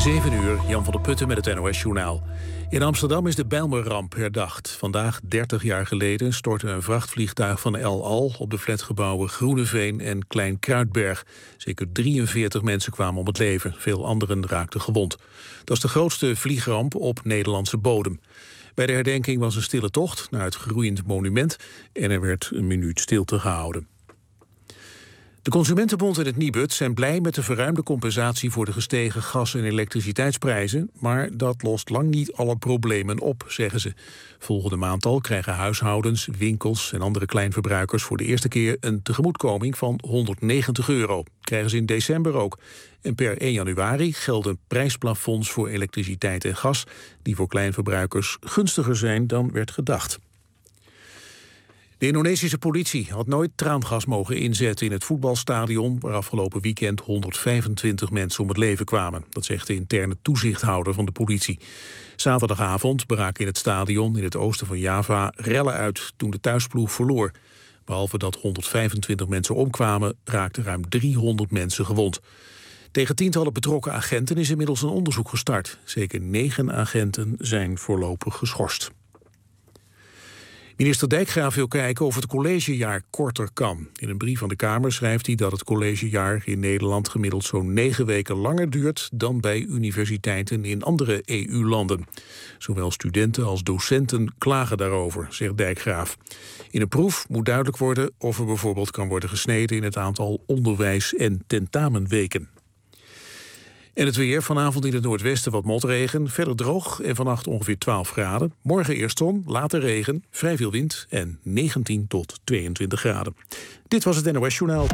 7 uur, Jan van der Putten met het NOS-journaal. In Amsterdam is de Bijlmerramp herdacht. Vandaag, 30 jaar geleden, stortte een vrachtvliegtuig van El Al op de flatgebouwen Groeneveen en Klein Kruidberg. Zeker 43 mensen kwamen om het leven. Veel anderen raakten gewond. Dat is de grootste vliegramp op Nederlandse bodem. Bij de herdenking was een stille tocht naar het geroeiend monument en er werd een minuut stilte gehouden. De Consumentenbond en het Nibud zijn blij met de verruimde compensatie voor de gestegen gas- en elektriciteitsprijzen, maar dat lost lang niet alle problemen op, zeggen ze. Volgende maand al krijgen huishoudens, winkels en andere kleinverbruikers voor de eerste keer een tegemoetkoming van €190. Krijgen ze in december ook. En per 1 januari gelden prijsplafonds voor elektriciteit en gas, die voor kleinverbruikers gunstiger zijn dan werd gedacht. De Indonesische politie had nooit traangas mogen inzetten in het voetbalstadion, waar afgelopen weekend 125 mensen om het leven kwamen. Dat zegt de interne toezichthouder van de politie. Zaterdagavond braken in het stadion in het oosten van Java rellen uit toen de thuisploeg verloor. Behalve dat 125 mensen omkwamen, raakten ruim 300 mensen gewond. Tegen tientallen betrokken agenten is inmiddels een onderzoek gestart. Zeker 9 agenten zijn voorlopig geschorst. Minister Dijkgraaf wil kijken of het collegejaar korter kan. In een brief aan de Kamer schrijft hij dat het collegejaar in Nederland gemiddeld zo'n 9 weken langer duurt dan bij universiteiten in andere EU-landen. Zowel studenten als docenten klagen daarover, zegt Dijkgraaf. In een proef moet duidelijk worden of er bijvoorbeeld kan worden gesneden in het aantal onderwijs- en tentamenweken. En het weer, vanavond in het noordwesten wat motregen, verder droog en vannacht ongeveer 12 graden. Morgen eerst zon, later regen, vrij veel wind en 19 tot 22 graden. Dit was het NOS Journaal.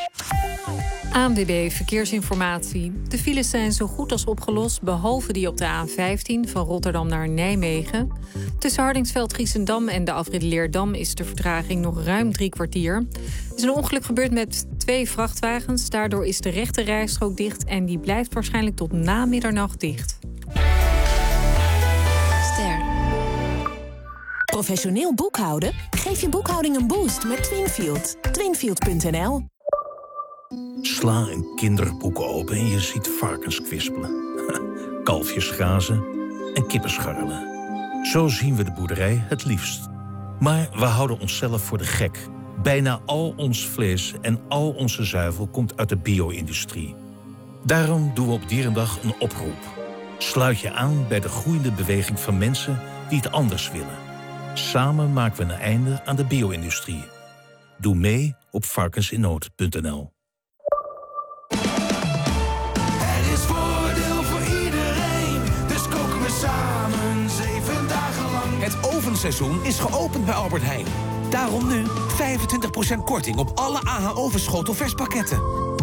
ANWB Verkeersinformatie. De files zijn zo goed als opgelost, behalve die op de A15 van Rotterdam naar Nijmegen. Tussen Hardingsveld-Giessendam en de afrit Leerdam is de vertraging nog ruim 3 kwartier. Er is een ongeluk gebeurd met 2 vrachtwagens. Daardoor is de rechte rijstrook dicht en die blijft waarschijnlijk tot na middernacht dicht. Ster. Professioneel boekhouden? Geef je boekhouding een boost met Twinfield. Twinfield.nl. Sla een kinderboek open en je ziet varkens kwispelen. Kalfjes grazen en kippen scharrelen. Zo zien we de boerderij het liefst. Maar we houden onszelf voor de gek. Bijna al ons vlees en al onze zuivel komt uit de bio-industrie. Daarom doen we op Dierendag een oproep. Sluit je aan bij de groeiende beweging van mensen die het anders willen. Samen maken we een einde aan de bio-industrie. Doe mee op varkensinnood.nl. Het ovenseizoen is geopend bij Albert Heijn. Daarom nu 25% korting op alle AH Overschotel-verspakketten.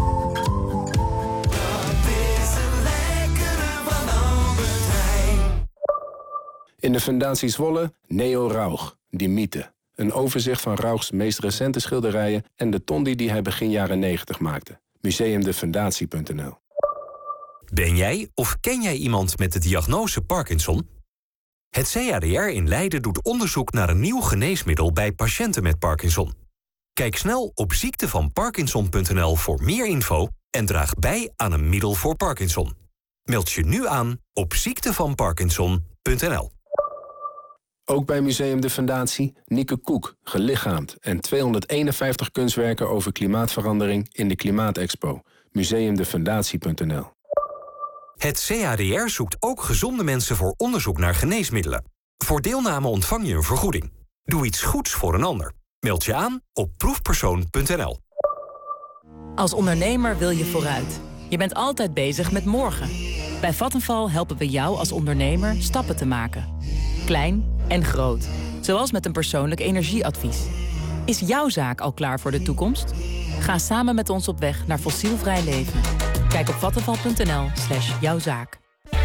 In de Fundatie Zwolle, Neo Rauch, Die Mythe. Een overzicht van Rauchs meest recente schilderijen en de tondi die hij begin jaren 90 maakte. Museumdefundatie.nl. Ben jij of ken jij iemand met de diagnose Parkinson? Het CADR in Leiden doet onderzoek naar een nieuw geneesmiddel bij patiënten met Parkinson. Kijk snel op ziektevanparkinson.nl voor meer info en draag bij aan een middel voor Parkinson. Meld je nu aan op ziektevanparkinson.nl. Ook bij Museum de Fundatie Nieke Koek, gelichaamd en 251 kunstwerken over klimaatverandering in de Klimaatexpo. Museumdefundatie.nl. Het CADR zoekt ook gezonde mensen voor onderzoek naar geneesmiddelen. Voor deelname ontvang je een vergoeding. Doe iets goeds voor een ander. Meld je aan op proefpersoon.nl. Als ondernemer wil je vooruit. Je bent altijd bezig met morgen. Bij Vattenfall helpen we jou als ondernemer stappen te maken. Klein en groot. Zoals met een persoonlijk energieadvies. Is jouw zaak al klaar voor de toekomst? Ga samen met ons op weg naar fossielvrij leven. Kijk op vattenfall.nl/jouwzaak.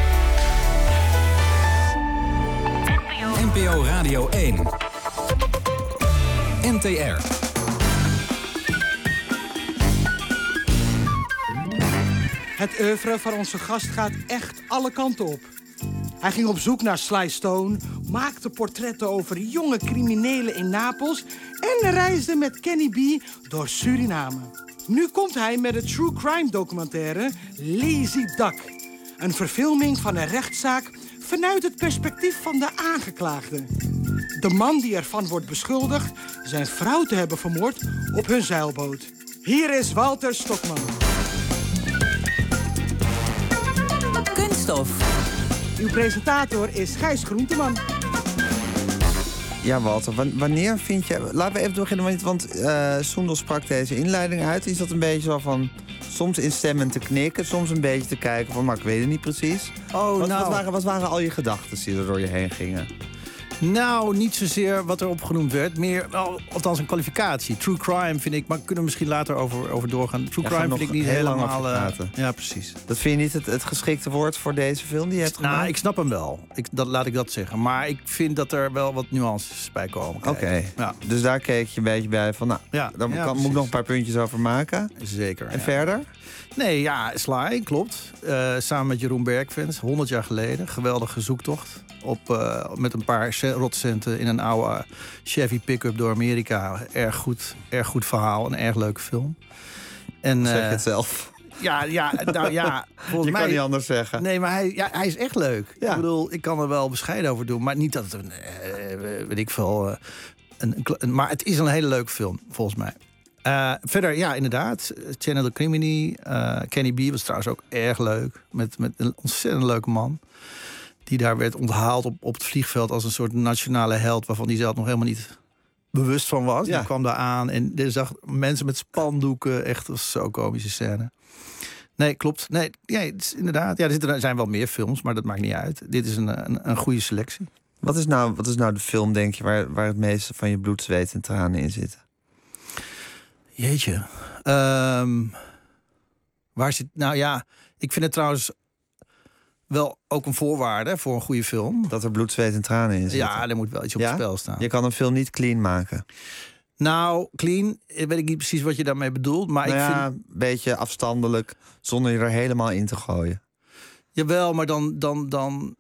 NPO Radio 1. NTR. Het oeuvre van onze gast gaat echt alle kanten op. Hij ging op zoek naar Sly Stone, maakte portretten over jonge criminelen in Napels en reisde met Kenny B door Suriname. Nu komt hij met de true crime documentaire Lazy Duck. Een verfilming van een rechtszaak vanuit het perspectief van de aangeklaagde. De man die ervan wordt beschuldigd zijn vrouw te hebben vermoord op hun zeilboot. Hier is Walter Stokman. Kunststof. Uw presentator is Gijs Groenteman. Ja, Walter, wanneer vind je... Laten we even beginnen, want Soendel sprak deze inleiding uit. Is dat een beetje zo van... soms instemmend te knikken, soms een beetje te kijken van... maar ik weet het niet precies. Wat waren al je gedachten die er door je heen gingen? Nou, niet zozeer wat er opgenoemd werd. Meer, althans een kwalificatie. True crime vind ik, maar kunnen we misschien later over doorgaan. True crime vind ik niet heel helemaal... lang over praten. Ja, precies. Dat vind je niet het geschikte woord voor deze film die je hebt gemaakt? Nou, ik snap hem wel. Laat ik dat zeggen. Maar ik vind dat er wel wat nuances bij komen. Oké. Ja. Dus daar keek je een beetje bij van... nou, daar moet ik nog een paar puntjes over maken. Zeker. En verder? Nee, ja, Sly, klopt. Samen met Jeroen Bergfans, 100 jaar geleden. Geweldige zoektocht. Met een paar rotcenten in een oude Chevy pick-up door Amerika. Erg goed verhaal, een erg leuke film. En, zeg je het zelf? Ja, nou ja. Je kan niet anders zeggen. Nee, maar hij is echt leuk. Ja. Ik bedoel, ik kan er wel bescheiden over doen. Maar niet dat het weet ik veel... maar het is een hele leuke film, volgens mij. Verder, ja, inderdaad. Channel the Crimini. Kenny B was trouwens ook erg leuk. Met een ontzettend leuke man. Die daar werd onthaald op het vliegveld als een soort nationale held... waarvan hij zelf nog helemaal niet bewust van was. Ja. Die kwam daar aan en er zag mensen met spandoeken. Echt, dat was zo'n komische scène. Nee, klopt. Nee, ja, het is inderdaad. Ja, er zijn wel meer films, maar dat maakt niet uit. Dit is een goede selectie. Wat is nou de film, denk je, waar het meeste van je bloed, zweet en tranen in zitten? Jeetje. Waar zit... Nou ja, ik vind het trouwens wel ook een voorwaarde voor een goede film. Dat er bloed, zweet en tranen in zitten? Ja, er moet wel iets op het spel staan. Je kan een film niet clean maken? Nou, clean, weet ik niet precies wat je daarmee bedoelt. Maar ik vind... een beetje afstandelijk, zonder je er helemaal in te gooien. Jawel, maar dan...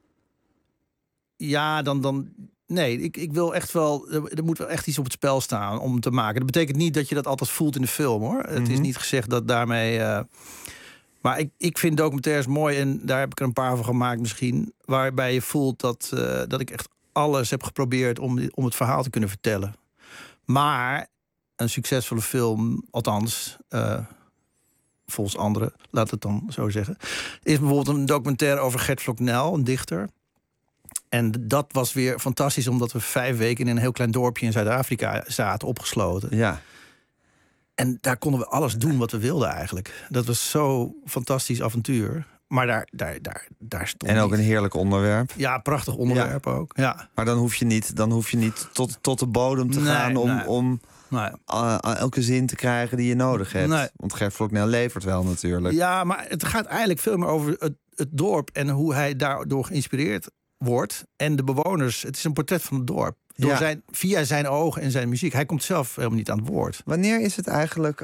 Nee, ik wil echt wel... Er moet wel echt iets op het spel staan om te maken. Dat betekent niet dat je dat altijd voelt in de film, hoor. Mm-hmm. Het is niet gezegd dat daarmee... Maar ik vind documentaires mooi en daar heb ik er een paar van gemaakt misschien... waarbij je voelt dat ik echt alles heb geprobeerd om het verhaal te kunnen vertellen. Maar een succesvolle film, althans... volgens anderen, laat het dan zo zeggen... is bijvoorbeeld een documentaire over Gert Flocknel, een dichter... En dat was weer fantastisch, omdat we 5 weken in een heel klein dorpje in Zuid-Afrika zaten, opgesloten. Ja. En daar konden we alles doen wat we wilden eigenlijk. Dat was zo'n fantastisch avontuur. Maar daar stond. En ook een heerlijk onderwerp. Ja, prachtig onderwerp ook. Ja. Maar dan hoef je niet tot de bodem te gaan om elke zin te krijgen die je nodig hebt. Nee. Want Gert Flocknel levert wel natuurlijk. Ja, maar het gaat eigenlijk veel meer over het dorp en hoe hij daardoor geïnspireerd wordt. En de bewoners. Het is een portret van het dorp. Via zijn ogen en zijn muziek. Hij komt zelf helemaal niet aan het woord. Wanneer is het eigenlijk...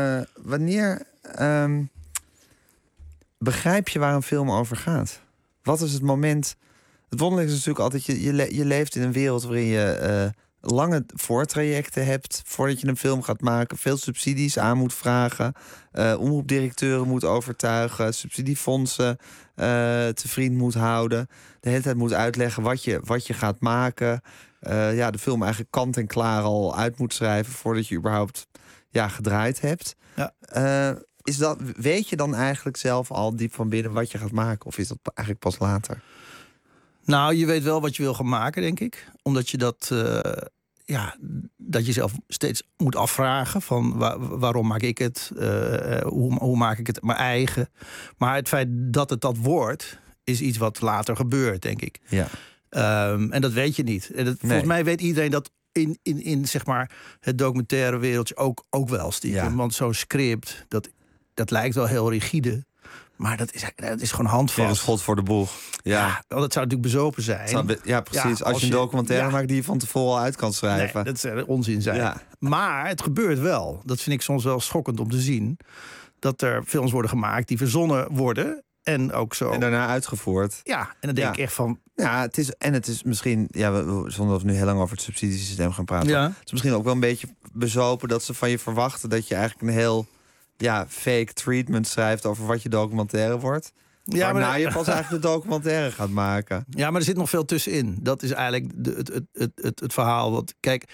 begrijp je waar een film over gaat? Wat is het moment... Het wonderlijke is natuurlijk altijd... Je leeft in een wereld waarin je lange voortrajecten hebt... voordat je een film gaat maken. Veel subsidies aan moet vragen. Omroepdirecteuren moet overtuigen. Subsidiefondsen te vriend moet houden. De hele tijd moet uitleggen wat je gaat maken. De film eigenlijk kant en klaar al uit moet schrijven... voordat je überhaupt gedraaid hebt. Ja. Weet je dan eigenlijk zelf al diep van binnen wat je gaat maken? Of is dat eigenlijk pas later? Nou, je weet wel wat je wil gaan maken, denk ik. Omdat je dat je zelf steeds moet afvragen van waarom maak ik het? Hoe maak ik het mijn eigen? Maar het feit dat het dat wordt, is iets wat later gebeurt, denk ik. Ja. En dat weet je niet. Volgens mij weet iedereen dat in zeg maar het documentaire wereldje ook wel stiekem. Ja. Want zo'n script, dat lijkt wel heel rigide. Maar dat is gewoon handvast. Ja, een schot voor de boeg. Ja, want dat zou natuurlijk bezopen zijn. Ja, precies. Ja, als je een documentaire maakt die je van tevoren al uit kan schrijven. Nee, dat zou onzin zijn. Ja. Maar het gebeurt wel. Dat vind ik soms wel schokkend om te zien. Dat er films worden gemaakt die verzonnen worden. En ook zo. En daarna uitgevoerd. Ja, en dan denk ik echt van... Ja, het is misschien... zonder dat we nu heel lang over het subsidiesysteem gaan praten. Ja. Het is misschien ook wel een beetje bezopen dat ze van je verwachten... dat je eigenlijk een heel fake treatment schrijft over wat je documentaire wordt. Ja, waarna je pas eigenlijk de documentaire gaat maken. Ja, maar er zit nog veel tussenin. Dat is eigenlijk het verhaal. Want kijk,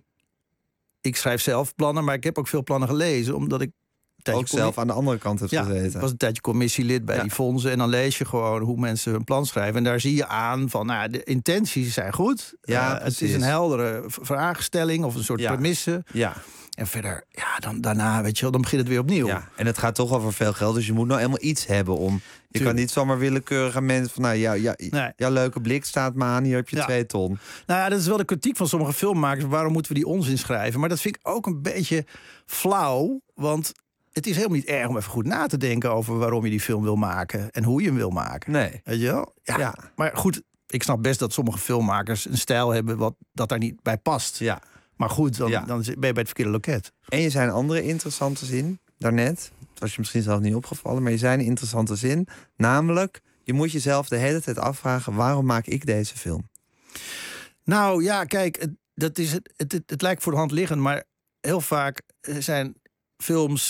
ik schrijf zelf plannen, maar ik heb ook veel plannen gelezen, omdat ik ook zelf aan de andere kant hebt gezeten. Ik was een tijdje commissielid bij die fondsen. En dan lees je gewoon hoe mensen hun plan schrijven. En daar zie je aan van, nou, de intenties zijn goed. Het is een heldere vraagstelling of een soort premisse. Ja. En verder, dan daarna, weet je wel, dan begint het weer opnieuw. Ja, en het gaat toch over veel geld, dus je moet nou helemaal iets hebben om... Je kan niet zomaar willekeurig aan mensen van... Nou, jouw leuke blik staat maar aan, hier heb je 2 ton. Nou ja, dat is wel de kritiek van sommige filmmakers. Waarom moeten we die onzin schrijven? Maar dat vind ik ook een beetje flauw, want... Het is helemaal niet erg om even goed na te denken over waarom je die film wil maken en hoe je hem wil maken. Nee. Weet je wel? Ja. Maar goed, ik snap best dat sommige filmmakers een stijl hebben wat dat daar niet bij past. Ja. Maar goed, dan ben je bij het verkeerde loket. En je zei een andere interessante zin daarnet. Het was je misschien zelf niet opgevallen, maar je zei een interessante zin. Namelijk, je moet jezelf de hele tijd afvragen, waarom maak ik deze film? Nou ja, kijk, het lijkt voor de hand liggend, maar heel vaak zijn films,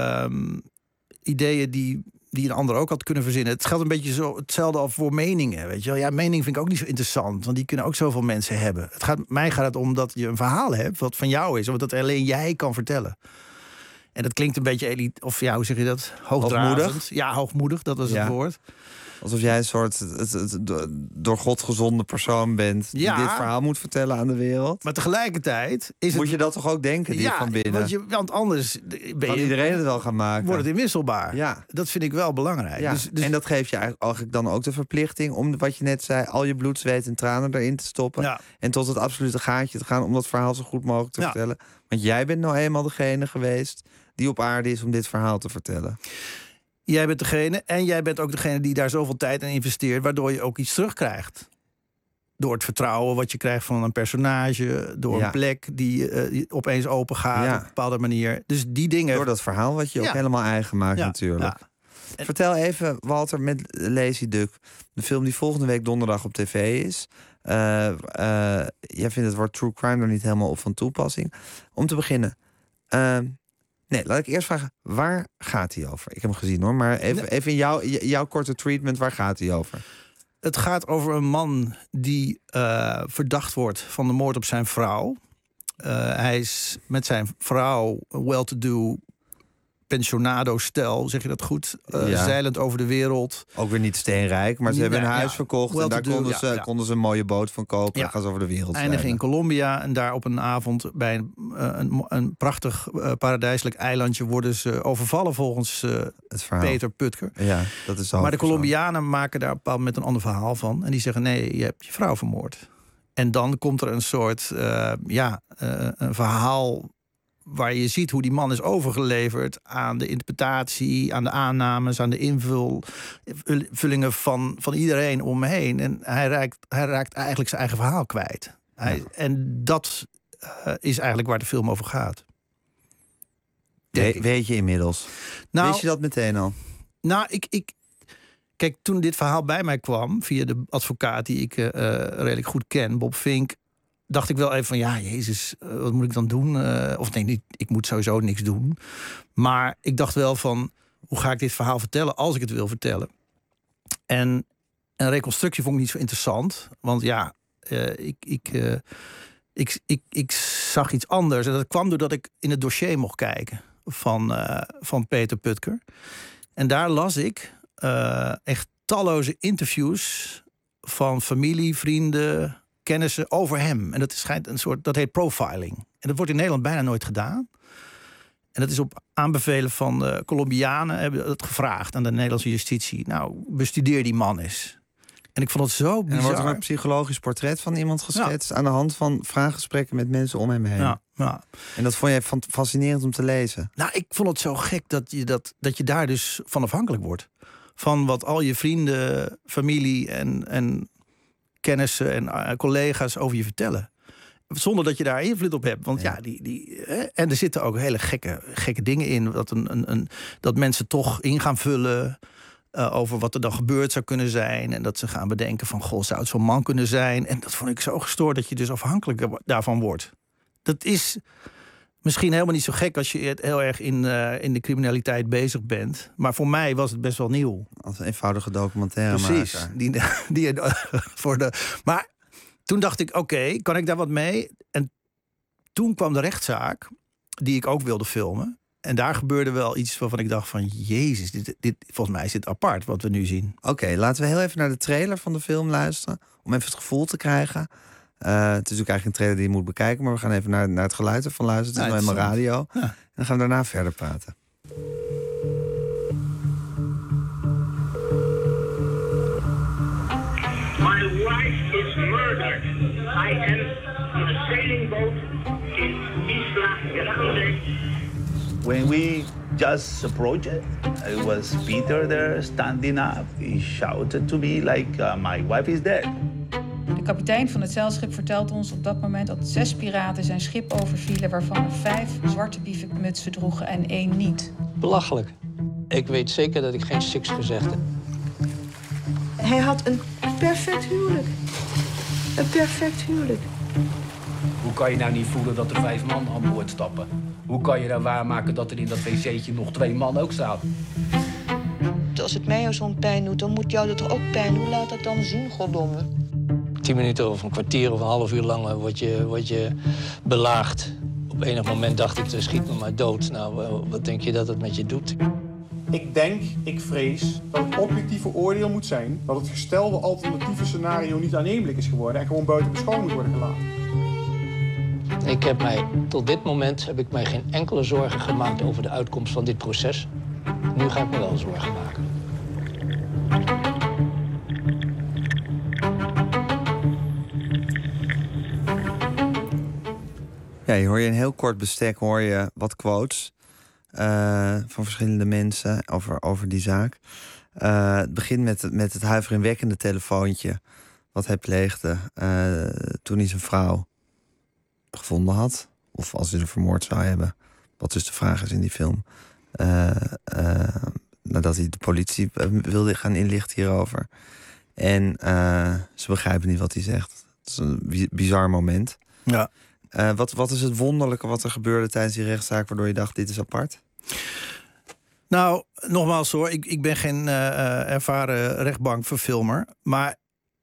ideeën die een ander ook had kunnen verzinnen. Het geldt een beetje zo hetzelfde als voor meningen. Weet je wel? Ja, mening vind ik ook niet zo interessant, want die kunnen ook zoveel mensen hebben. Mij gaat het om dat je een verhaal hebt wat van jou is, of dat alleen jij kan vertellen. En dat klinkt een beetje hoe zeg je dat? Hoogdravend. Ja, hoogmoedig, dat was het woord. Alsof jij een soort door God gezonde persoon bent die dit verhaal moet vertellen aan de wereld. Maar tegelijkertijd moet je dat toch ook denken, dit van binnen? Want anders kan iedereen het wel gaan maken. Wordt het inwisselbaar. Ja. Dat vind ik wel belangrijk. Ja. Dus... En dat geeft je eigenlijk dan ook de verplichting om, wat je net zei, al je bloed, zweet en tranen erin te stoppen. Ja. En tot het absolute gaatje te gaan om dat verhaal zo goed mogelijk te vertellen. Want jij bent nou eenmaal degene geweest die op aarde is om dit verhaal te vertellen. Jij bent degene en jij bent ook degene die daar zoveel tijd in investeert, waardoor je ook iets terugkrijgt. Door het vertrouwen wat je krijgt van een personage, door een plek die opeens open gaat op een bepaalde manier. Dus die dingen. Door dat verhaal wat je ook helemaal eigen maakt natuurlijk. Ja. Vertel even, Walter, met Lazy Duck, de film die volgende week donderdag op tv is. Jij vindt het woord true crime er niet helemaal op van toepassing. Om te beginnen. Nee, laat ik eerst vragen, waar gaat hij over? Ik heb hem gezien hoor, maar even in jouw korte treatment, waar gaat hij over? Het gaat over een man die verdacht wordt van de moord op zijn vrouw. Hij is met zijn vrouw well-to-do pensionado-stel, zeg je dat goed? Zeilend over de wereld. Ook weer niet steenrijk, maar ze hebben een huis verkocht en daar konden ze een mooie boot van kopen en gaan ze over de wereld eindigen in Colombia en daar op een avond bij een prachtig paradijselijk eilandje worden ze overvallen volgens het Peter Putker. Ja, dat is maar de Colombianen maken daar op een bepaald moment een ander verhaal van en die zeggen nee, je hebt je vrouw vermoord. En dan komt er een soort een verhaal waar je ziet hoe die man is overgeleverd aan de interpretatie, aan de aannames, aan de invullingen van iedereen om me heen. En hij raakt eigenlijk zijn eigen verhaal kwijt. En dat is eigenlijk waar de film over gaat. Weet je inmiddels? Wist je dat meteen al? Nou, kijk, toen dit verhaal bij mij kwam, via de advocaat die ik redelijk goed ken, Bob Fink, dacht ik wel even van, ja, jezus, wat moet ik dan doen? Of nee, niet, ik moet sowieso niks doen. Maar ik dacht wel van, hoe ga ik dit verhaal vertellen als ik het wil vertellen? En een reconstructie vond ik niet zo interessant. Want ja, ik zag iets anders. En dat kwam doordat ik in het dossier mocht kijken van Peter Putker. En daar las ik echt talloze interviews van familie, vrienden, kennissen over hem. En dat schijnt dat heet profiling. En dat wordt in Nederland bijna nooit gedaan. En dat is op aanbevelen van de Colombianen hebben dat gevraagd aan de Nederlandse justitie. Nou, bestudeer die man eens. En ik vond het zo bizar. En er wordt er een psychologisch portret van iemand geschetst aan de hand van vraaggesprekken met mensen om hem heen. Ja. En dat vond je fascinerend om te lezen? Nou, ik vond het zo gek dat je daar dus van afhankelijk wordt. Van wat al je vrienden, familie en kennissen en collega's over je vertellen. Zonder dat je daar invloed op hebt. Want en er zitten ook hele gekke dingen in. Dat mensen toch in gaan vullen over wat er dan gebeurd zou kunnen zijn. En dat ze gaan bedenken van, goh, zou het zo'n man kunnen zijn? En dat vond ik zo gestoord dat je dus afhankelijk daarvan wordt. Dat is Misschien helemaal niet zo gek als je heel erg in de criminaliteit bezig bent. Maar voor mij was het best wel nieuw. Als een eenvoudige documentaire. Precies. Maar toen dacht ik, oké, kan ik daar wat mee? En toen kwam de rechtszaak, die ik ook wilde filmen. En daar gebeurde wel iets waarvan ik dacht van... Jezus, dit volgens mij is dit apart wat we nu zien. Oké, laten we heel even naar de trailer van de film luisteren. Om even het gevoel te krijgen. Het is natuurlijk eigenlijk een trailer die je moet bekijken. Maar we gaan even naar het geluid ervan luisteren. Het is nou helemaal radio. Ja. En dan gaan we daarna verder praten. My wife is murdered. I am in a sailing boat in Isla Grande. When we just approached it was Peter there standing up. He shouted to me like, my wife is dead. De kapitein van het zeilschip vertelt ons op dat moment dat 6 piraten zijn schip overvielen, waarvan er 5 zwarte bivakmutsen droegen en 1 niet. Belachelijk. Ik weet zeker dat ik geen seks gezegd heb. Hij had een perfect huwelijk. Een perfect huwelijk. Hoe kan je nou niet voelen dat er 5 man aan boord stappen? Hoe kan je nou waarmaken dat er in dat wc'tje nog 2 man ook staan? Als het mij zo'n pijn doet, dan moet jou dat ook pijn doen. Hoe laat dat dan zien, goddomme? 10 minuten of een kwartier of een half uur lang word je belaagd. Op enig moment dacht ik, schiet me maar dood. Nou, wat denk je dat het met je doet? Ik vrees dat het objectieve oordeel moet zijn... dat het gestelde alternatieve scenario niet aannemelijk is geworden... en gewoon buiten beschouwing moet worden gelaten. Tot dit moment heb ik mij geen enkele zorgen gemaakt over de uitkomst van dit proces. Nu ga ik me wel zorgen maken. Ja, je hoor je een heel kort bestek, hoor je wat quotes van verschillende mensen over die zaak. Het begint met het huiveringwekkende telefoontje wat hij pleegde toen hij zijn vrouw gevonden had. Of als hij ze vermoord zou hebben. Wat dus de vraag is in die film. Nadat hij de politie wilde gaan inlichten hierover. En ze begrijpen niet wat hij zegt. Het is een bizar moment. Ja. Wat is het wonderlijke wat er gebeurde tijdens die rechtszaak... waardoor je dacht, dit is apart? Nou, nogmaals hoor, ik ben geen ervaren rechtbankverfilmer. Maar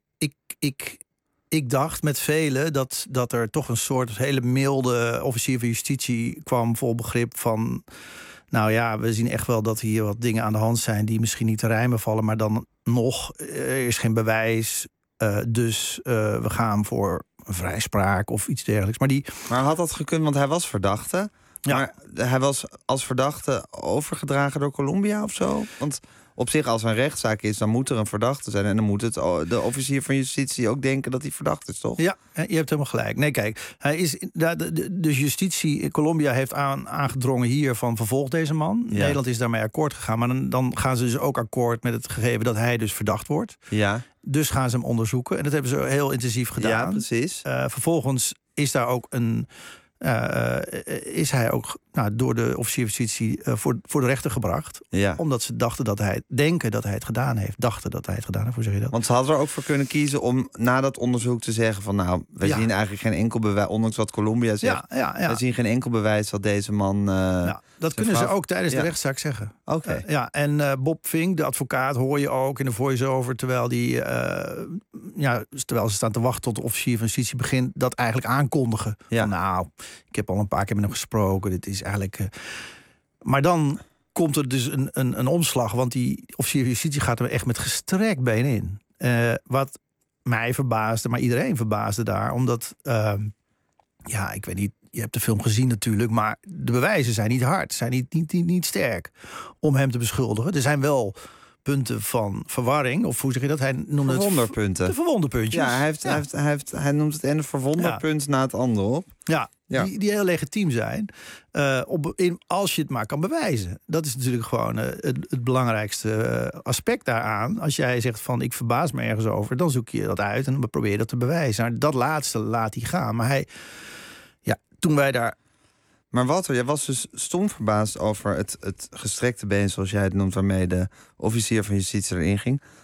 ik dacht met velen dat er toch een soort hele milde officier van justitie kwam... vol begrip van, nou ja, we zien echt wel dat hier wat dingen aan de hand zijn... die misschien niet te rijmen vallen, maar dan nog, er is geen bewijs... dus we gaan voor een vrijspraak of iets dergelijks. Maar had dat gekund, want hij was verdachte? Ja. Maar hij was als verdachte overgedragen door Colombia of zo? Want op zich, als er een rechtszaak is, dan moet er een verdachte zijn... en dan moet de officier van justitie ook denken dat hij verdacht is, toch? Ja, je hebt helemaal gelijk. Nee, kijk, de justitie in Colombia heeft aangedrongen hier van vervolg deze man. Ja. Nederland is daarmee akkoord gegaan, maar dan gaan ze dus ook akkoord met het gegeven dat hij dus verdacht wordt. Ja. Dus gaan ze hem onderzoeken. En dat hebben ze heel intensief gedaan. Ja, precies. Vervolgens is daar ook is hij ook door de officier van justitie voor de rechter gebracht. Ja. Omdat ze dachten dat hij het gedaan heeft. Dachten dat hij het gedaan heeft, hoe zeg je dat? Want ze hadden er ook voor kunnen kiezen om na dat onderzoek te zeggen van... nou, we zien eigenlijk geen enkel bewijs, ondanks wat Colombia zegt... we zien geen enkel bewijs dat deze man... dat kunnen ze ook tijdens de rechtszaak zeggen. Oké. En Bob Fink, de advocaat, hoor je ook in de voice-over... terwijl ze staan te wachten tot de officier van justitie begint... dat eigenlijk aankondigen. Ja. Van, nou, ik heb al een paar keer met hem gesproken. Dit is eigenlijk... Maar dan komt er dus een omslag... want die officier van justitie gaat er echt met gestrekt been in. Wat mij verbaasde, maar iedereen verbaasde daar. Omdat, ik weet niet... Je hebt de film gezien natuurlijk, maar de bewijzen zijn niet hard. Zijn niet sterk om hem te beschuldigen. Er zijn wel punten van verwarring, of hoe zeg je dat? Hij noemde verwonderpunten. De verwonderpuntjes. Ja, hij noemt het ene verwonderpunt na het andere op. Ja. Die heel legitiem zijn. Als je het maar kan bewijzen. Dat is natuurlijk gewoon het belangrijkste aspect daaraan. Als jij zegt van ik verbaas me ergens over, dan zoek je dat uit en dan probeer je dat te bewijzen. Nou, dat laatste laat hij gaan. Maar toen wij daar... Maar Walter, jij was dus stom verbaasd over het gestrekte been, zoals jij het noemt, waarmee de officier van justitie erin ging.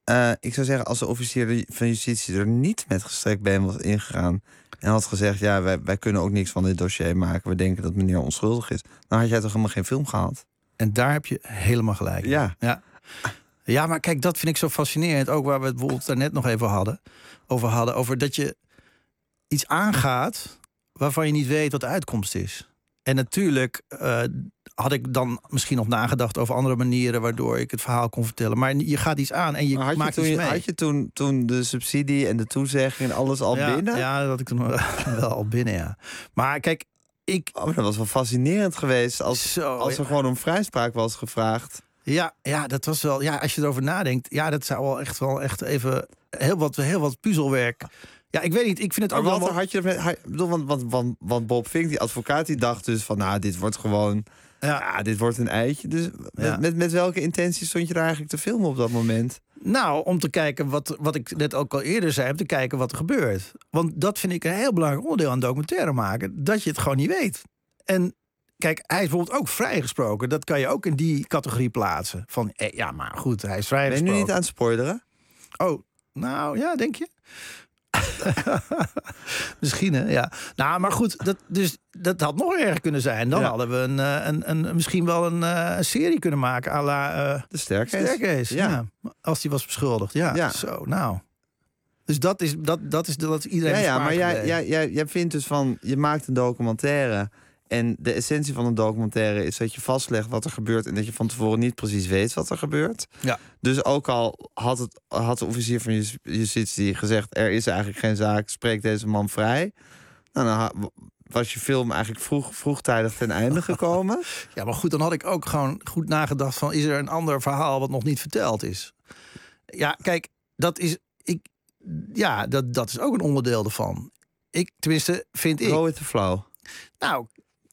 Ik zou zeggen, als de officier van justitie er niet met gestrekt been was ingegaan en had gezegd, ja, wij kunnen ook niks van dit dossier maken, we denken dat meneer onschuldig is, dan had jij toch helemaal geen film gehad? En daar heb je helemaal gelijk. Ja. Ja, maar kijk, dat vind ik zo fascinerend. Ook waar we het bijvoorbeeld daarnet nog even over dat je iets aangaat waarvan je niet weet wat de uitkomst is. En natuurlijk had ik dan misschien nog nagedacht over andere manieren waardoor ik het verhaal kon vertellen. Maar je gaat iets aan en je maakt iets mee. Had je toen de subsidie en de toezegging en alles al binnen? Ja, dat had ik toen wel al binnen, ja. Maar kijk, dat was wel fascinerend geweest als er gewoon om vrijspraak was gevraagd. Ja, dat was wel. Ja, als je erover nadenkt, ja, dat zou wel echt even heel wat puzzelwerk. Ja, ik weet niet. Ik vind het ook wel. Had je want Bob Fink, die advocaat, die dacht dus van, nou, dit wordt gewoon. Ja, dit wordt een eitje. Dus met welke intentie stond je daar eigenlijk te filmen op dat moment? Nou, om te kijken wat ik net ook al eerder zei, om te kijken wat er gebeurt. Want dat vind ik een heel belangrijk onderdeel aan documentaire maken, dat je het gewoon niet weet. En kijk, hij is bijvoorbeeld ook vrijgesproken. Dat kan je ook in die categorie plaatsen. Van, ja, maar goed, hij is vrijgesproken. Ben je nu niet aan het spoileren? Oh, nou ja, denk je? Misschien, hè? Ja. Nou, maar goed, dat had nog erger kunnen zijn. Dan hadden we misschien wel een serie kunnen maken à la de Stercase. Ja. Als die was beschuldigd. Ja. Zo, nou. Dus dat is iedereen. Ja, maar jij vindt dus van, je maakt een documentaire. En de essentie van een documentaire is dat je vastlegt wat er gebeurt en dat je van tevoren niet precies weet wat er gebeurt. Ja. Dus ook al had de officier van justitie gezegd, er is eigenlijk geen zaak, spreek deze man vrij. Nou, dan was je film eigenlijk vroegtijdig ten einde gekomen. Ja, maar goed, dan had ik ook gewoon goed nagedacht van, is er een ander verhaal wat nog niet verteld is? Ja, kijk, dat is ook een onderdeel ervan. Tenminste, vind ik. Go with the flow. Nou,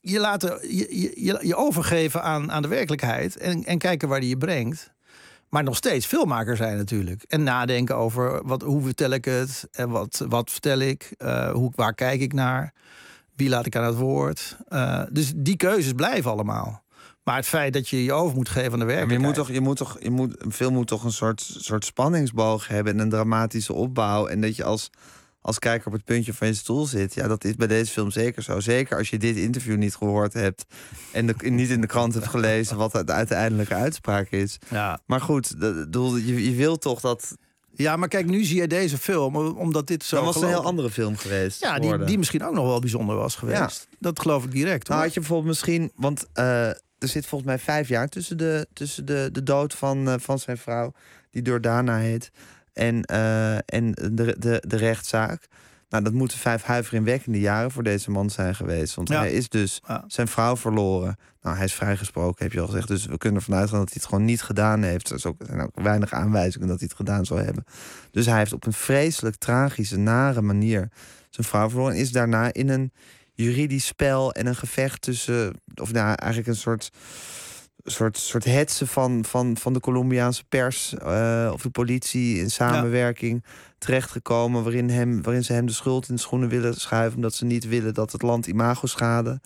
je overgeven aan de werkelijkheid en kijken waar die je brengt. Maar nog steeds filmmaker zijn natuurlijk. En nadenken over hoe vertel ik het en wat vertel ik, waar kijk ik naar, wie laat ik aan het woord. Dus die keuzes blijven allemaal. Maar het feit dat je over moet geven aan de werkelijkheid. Een film moet toch een soort spanningsboog hebben en een dramatische opbouw. En dat je als kijker op het puntje van je stoel zit. Ja, dat is bij deze film zeker zo. Zeker als je dit interview niet gehoord hebt en niet in de krant hebt gelezen wat de uiteindelijke uitspraak is. Ja. Maar goed, je wil toch dat. Ja, maar kijk, nu zie je deze film, omdat dit zo. Dan was het een heel andere film geweest. Ja, die misschien ook nog wel bijzonder was geweest. Ja. Dat geloof ik direct. Nou, had je bijvoorbeeld misschien, want er zit volgens mij 5 jaar tussen de dood van zijn vrouw, die Jordana heet, en de rechtszaak. Nou, dat moeten 5 huiveringwekkende jaren voor deze man zijn geweest. Want hij is dus zijn vrouw verloren. Nou, hij is vrijgesproken, heb je al gezegd. Dus we kunnen ervan uitgaan dat hij het gewoon niet gedaan heeft. Er zijn ook weinig aanwijzingen dat hij het gedaan zou hebben. Dus hij heeft op een vreselijk tragische, nare manier zijn vrouw verloren. En is daarna in een juridisch spel en een gevecht tussen, of nou, eigenlijk een soort hetsen van de Colombiaanse pers of de politie in samenwerking terechtgekomen, waarin ze hem de schuld in de schoenen willen schuiven, omdat ze niet willen dat het land imagoschade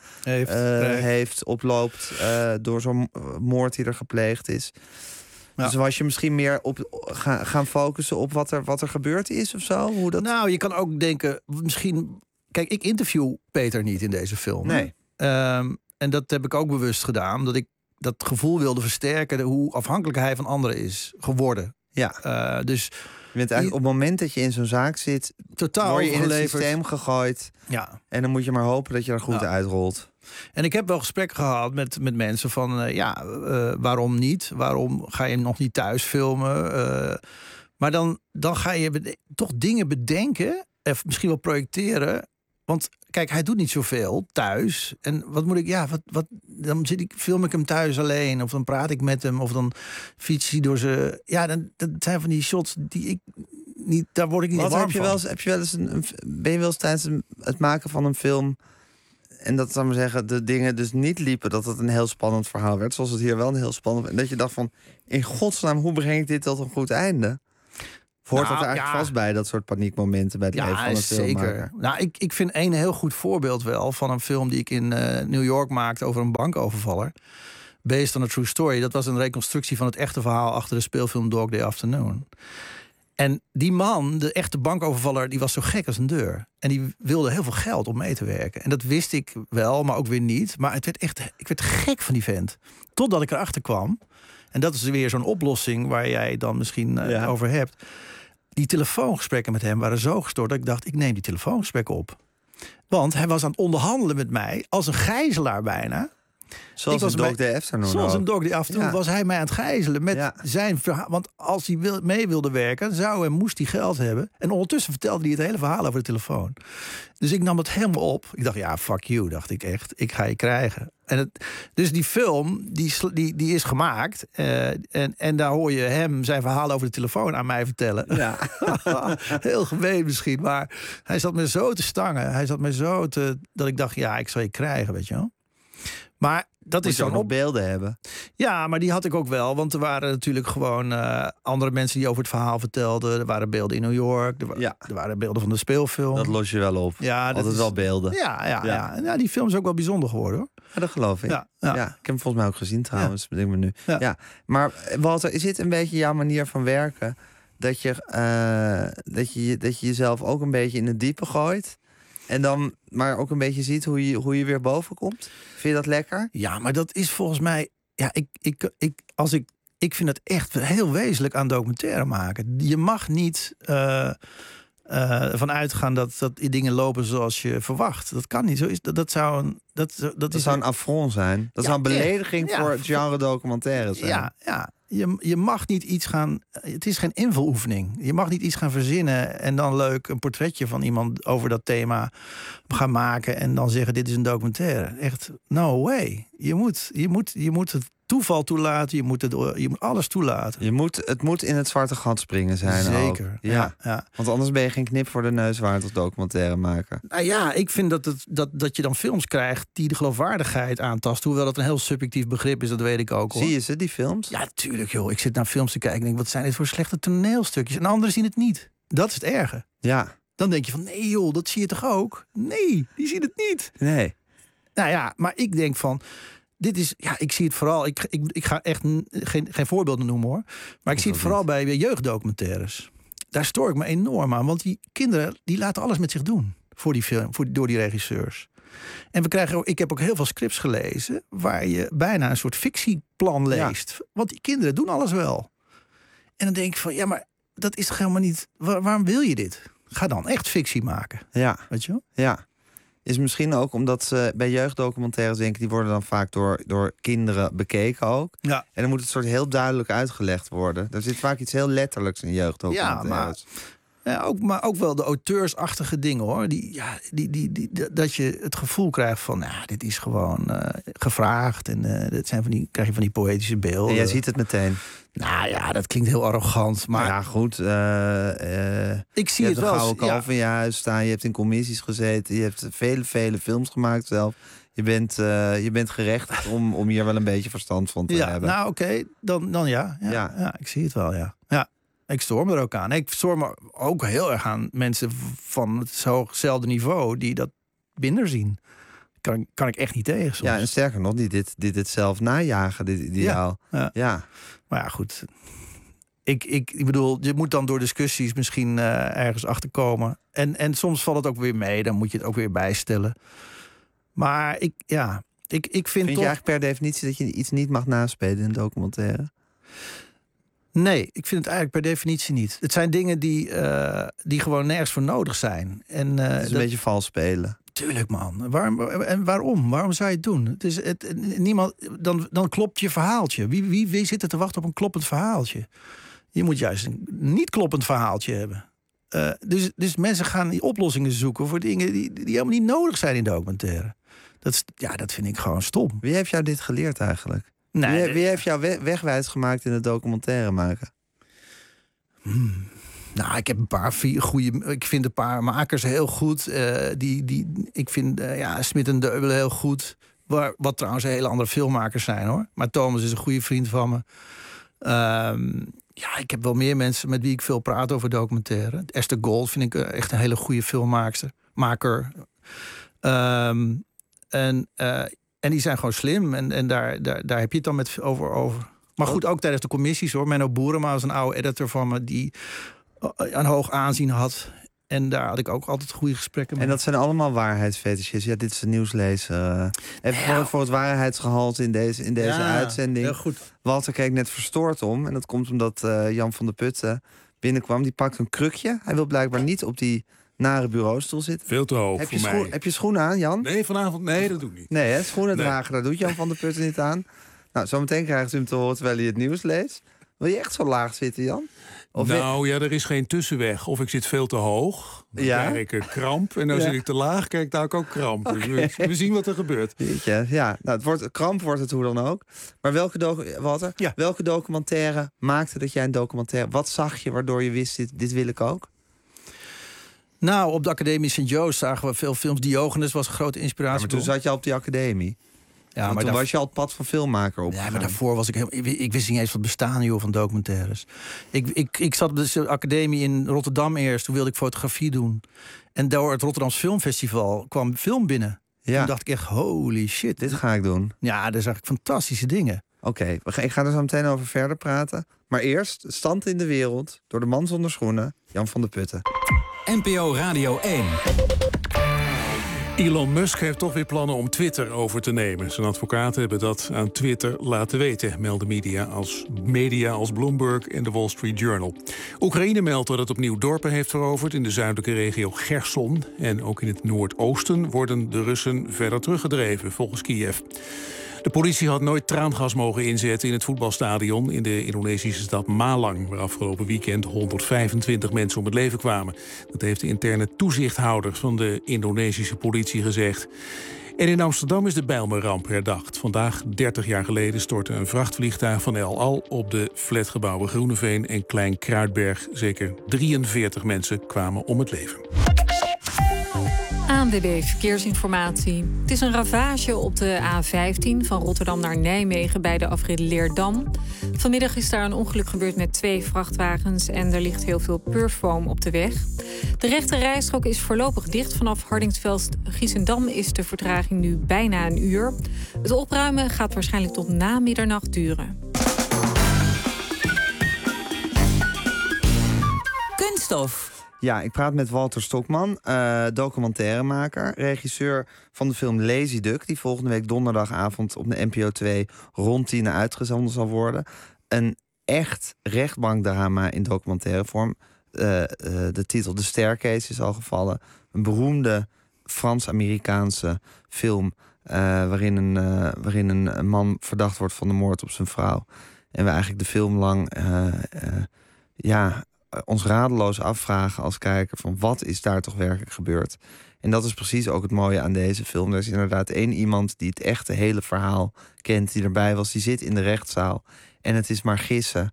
oploopt door zo'n moord die er gepleegd is. Ja. Dus was je misschien meer gaan focussen op wat er gebeurd is of zo? Hoe dat... Nou, je kan ook denken, misschien. Kijk, ik interview Peter niet in deze film. Nee. En dat heb ik ook bewust gedaan, omdat ik dat gevoel wilde versterken, hoe afhankelijk hij van anderen is geworden. Ja. Dus je bent eigenlijk op het moment dat je in zo'n zaak zit, totaal word je in het systeem gegooid. Ja. En dan moet je maar hopen dat je er goed uitrolt. En ik heb wel gesprekken gehad met mensen van, waarom niet? Waarom ga je hem nog niet thuis filmen? Maar dan ga je toch dingen bedenken, en misschien wel projecteren. Want kijk, hij doet niet zoveel thuis. En wat moet ik, dan film ik hem thuis alleen. Of dan praat ik met hem. Of dan fiets hij door ze. Ja, dat zijn van die shots die ik niet, daar word ik niet warm van. Ben je wel eens tijdens het maken van een film, en dat, zou maar zeggen, de dingen dus niet liepen, dat het een heel spannend verhaal werd, zoals het hier wel een heel spannend, en dat je dacht van, in godsnaam, hoe breng ik dit tot een goed einde? Hoort dat er eigenlijk vast bij, dat soort paniekmomenten bij het leven van een filmmaker? Zeker. Nou, ik vind een heel goed voorbeeld wel van een film die ik in New York maakte over een bankovervaller. based on a true story. Dat was een reconstructie van het echte verhaal achter de speelfilm Dog Day Afternoon. En die man, de echte bankovervaller, die was zo gek als een deur. En die wilde heel veel geld om mee te werken. En dat wist ik wel, maar ook weer niet. Maar ik werd gek van die vent. Totdat ik erachter kwam. En dat is weer zo'n oplossing waar jij dan misschien over hebt. Die telefoongesprekken met hem waren zo gestoord dat ik dacht, ik neem die telefoongesprekken op. Want hij was aan het onderhandelen met mij als een gijzelaar bijna. Zoals een Dog Day Afternoon. Zoals een Dog Day Afternoon was hij mij aan het gijzelen met zijn verhaal. Want als hij mee wilde werken, moest hij geld hebben. En ondertussen vertelde hij het hele verhaal over de telefoon. Dus ik nam het helemaal op. Ik dacht, ja, fuck you, dacht ik echt. Ik ga je krijgen. Dus die film, die is gemaakt. En daar hoor je hem zijn verhaal over de telefoon aan mij vertellen. Ja. Heel gemeen misschien, maar hij zat me zo te stangen. Hij zat me zo dat ik dacht, ja, ik zal je krijgen, weet je wel. Maar dat is zo'n beelden hebben. Ja, maar die had ik ook wel. Want er waren natuurlijk gewoon andere mensen die over het verhaal vertelden. Er waren beelden in New York. Er waren beelden van de speelfilm. Dat los je wel op. Ja, dat altijd wel beelden. Ja, die film is ook wel bijzonder geworden, hoor. Ja, dat geloof ik. Ja. Ik heb hem volgens mij ook gezien trouwens. Bedenk me nu. Ja. Maar Walter, is dit een beetje jouw manier van werken? Dat je jezelf ook een beetje in het diepe gooit? En dan maar ook een beetje ziet hoe je weer boven komt? Vind je dat lekker? Ja, maar dat is volgens mij... Ja, ik vind het echt heel wezenlijk aan documentaire maken. Je mag niet ervan uitgaan dat dingen lopen zoals je verwacht. Dat kan niet. Zo is dat zou een affront zijn. Dat zou een belediging voor het genre documentaire zijn. Ja. Je mag niet iets gaan... Het is geen invuloefening. Je mag niet iets gaan verzinnen en dan leuk een portretje van iemand over dat thema gaan maken en dan zeggen, dit is een documentaire. Echt, no way. Je moet het toeval toelaten. Je moet alles toelaten. Het moet in het zwarte gat springen zijn. Zeker. Ook. Ja. Want anders ben je geen knip voor de neus waard als documentaire maken. Nou ja, ik vind dat je dan films krijgt die de geloofwaardigheid aantasten. Hoewel dat een heel subjectief begrip is, dat weet ik ook, hoor. Zie je ze, die films? Ja, tuurlijk, joh. Ik zit naar films te kijken en denk, wat zijn dit voor slechte toneelstukjes? En anderen zien het niet. Dat is het erge. Ja. Dan denk je van, nee joh, dat zie je toch ook? Nee, die zien het niet. Nee. Nou ja, maar ik denk van... Dit is, ja, ik zie het vooral. Ik ga echt geen voorbeelden noemen, hoor. Maar ik zie het vooral bij jeugddocumentaires. Daar stoor ik me enorm aan. Want die kinderen die laten alles met zich doen. Voor die film, door die regisseurs. En ik heb ook heel veel scripts gelezen waar je bijna een soort fictieplan leest. Ja. Want die kinderen doen alles wel. En dan denk ik van, ja, maar dat is toch helemaal niet... Waarom wil je dit? Ga dan echt fictie maken. Ja. Weet je wel? Ja. Is misschien ook omdat ze bij jeugddocumentaires denken, die worden dan vaak door kinderen bekeken ook. Ja. En dan moet het soort heel duidelijk uitgelegd worden. Er zit vaak iets heel letterlijks in jeugddocumentaires. Maar ook wel de auteursachtige dingen, hoor. Dat je het gevoel krijgt van, nou, dit is gewoon gevraagd. En dit zijn krijg je van die poëtische beelden. En jij ziet het meteen. Nou ja, dat klinkt heel arrogant. Maar ja, goed. Ik zie het wel. Je hebt een gouden kalf in je huis staan. Je hebt in commissies gezeten. Je hebt vele films gemaakt zelf. Je bent gerechtigd om hier wel een beetje verstand van te hebben. Nou, oké. Dan ja. Ja, ik zie het wel, ja. Ik stoor me er ook aan. Ik stoor me ook heel erg aan mensen van hetzelfde niveau die dat minder zien. Kan ik echt niet tegen soms. Ja, en sterker nog, die dit zelf najagen, dit ideaal. Ja. Maar ja, goed. Ik bedoel, je moet dan door discussies misschien ergens achterkomen. En soms valt het ook weer mee. Dan moet je het ook weer bijstellen. Maar ik vind je eigenlijk per definitie dat je iets niet mag naspelen in een documentaire? Nee, ik vind het eigenlijk per definitie niet. Het zijn dingen die gewoon nergens voor nodig zijn. Het is een beetje vals spelen. Tuurlijk, man. Waarom? Waarom zou je het doen? Niemand. Dan klopt je verhaaltje. Wie zit er te wachten op een kloppend verhaaltje? Je moet juist een niet kloppend verhaaltje hebben. Dus mensen gaan die oplossingen zoeken voor dingen die helemaal niet nodig zijn in documentaire. Dat vind ik gewoon stom. Wie heeft jou dit geleerd eigenlijk? Nee, wie heeft jou wegwijs gemaakt in het documentaire maken? Nou, ik heb een paar goede. Ik vind een paar makers heel goed. Ik vind Smit en Deubel heel goed. Wat trouwens hele andere filmmakers zijn, hoor. Maar Thomas is een goede vriend van me. Ik heb wel meer mensen met wie ik veel praat over documentaire. Esther Gold vind ik echt een hele goede filmmaker. En die zijn gewoon slim. En daar heb je het dan over. Maar goed, ook tijdens de commissies hoor. Menno Boerema was een oude editor van me die een hoog aanzien had. En daar had ik ook altijd goede gesprekken mee. En dat zijn allemaal waarheidsfetischisten. Ja, dit is de nieuwslezer. Even voor het waarheidsgehalte in deze uitzending. Heel goed. Walter keek net verstoord om. En dat komt omdat Jan van der Putten binnenkwam. Die pakt een krukje. Hij wil blijkbaar niet op die nare bureaustoel zitten. Veel te hoog voor mij. Heb je schoenen aan, Jan? Nee, vanavond nee, dat doe ik niet. Nee, hè? Schoenen dragen, daar doet Jan van der Putten niet aan. Nou, zometeen krijgt u hem te horen terwijl hij het nieuws leest. Wil je echt zo laag zitten, Jan? Er is geen tussenweg. Of ik zit veel te hoog, dan krijg ik een kramp. En dan zit ik te laag, krijg ik daar ook kramp. Okay. Dus we zien wat er gebeurt. Ja, nou, kramp wordt het hoe dan ook. Maar welke documentaire maakte dat jij een documentaire... Wat zag je waardoor je wist, dit wil ik ook? Nou, op de Academie St. Joe's zagen we veel films. Diogenes was een grote inspiratie. Maar toen zat je al op die academie. Ja, maar toen was je al het pad van filmmaker op. Ja, maar daarvoor was ik wist niet eens wat bestaan van documentaires. Ik zat op de academie in Rotterdam eerst. Toen wilde ik fotografie doen. En door het Rotterdams Filmfestival kwam film binnen. Ja. Toen dacht ik echt, holy shit. Dit ga ik doen. Ja, daar zag ik fantastische dingen. Oké, ik ga er zo meteen over verder praten. Maar eerst, stand in de wereld door de man zonder schoenen, Jan van der Putten. NPO Radio 1. Elon Musk heeft toch weer plannen om Twitter over te nemen. Zijn advocaten hebben dat aan Twitter laten weten, melden media als Bloomberg en de Wall Street Journal. Oekraïne meldt dat het opnieuw dorpen heeft veroverd in de zuidelijke regio Gerson. En ook in het noordoosten worden de Russen verder teruggedreven, volgens Kiev. De politie had nooit traangas mogen inzetten in het voetbalstadion in de Indonesische stad Malang, waar afgelopen weekend 125 mensen om het leven kwamen. Dat heeft de interne toezichthouder van de Indonesische politie gezegd. En in Amsterdam is de Bijlmerramp herdacht. Vandaag, 30 jaar geleden, stortte een vrachtvliegtuig van El Al op de flatgebouwen Groeneveen en Klein Kruidberg. Zeker 43 mensen kwamen om het leven. ANWB Verkeersinformatie. Het is een ravage op de A15 van Rotterdam naar Nijmegen bij de afrit Leerdam. Vanmiddag is daar een ongeluk gebeurd met 2 vrachtwagens en er ligt heel veel puurfoam op de weg. De rechte rijstrook is voorlopig dicht. Vanaf Hardingsveld-Giessendam is de vertraging nu bijna een uur. Het opruimen gaat waarschijnlijk tot na middernacht duren. Kunststof. Ja, ik praat met Walter Stokman, documentairemaker, regisseur van de film Lazy Duck, die volgende week donderdagavond op de NPO 2 rond 10 uitgezonden zal worden. Een echt rechtbankdrama in documentaire vorm. De titel De Staircase is al gevallen. Een beroemde Frans-Amerikaanse film waarin een man verdacht wordt van de moord op zijn vrouw. En we eigenlijk de film lang ons radeloos afvragen als kijker van wat is daar toch werkelijk gebeurd. En dat is precies ook het mooie aan deze film. Er is inderdaad 1 iemand die het echte hele verhaal kent, die erbij was, die zit in de rechtszaal. En het is maar gissen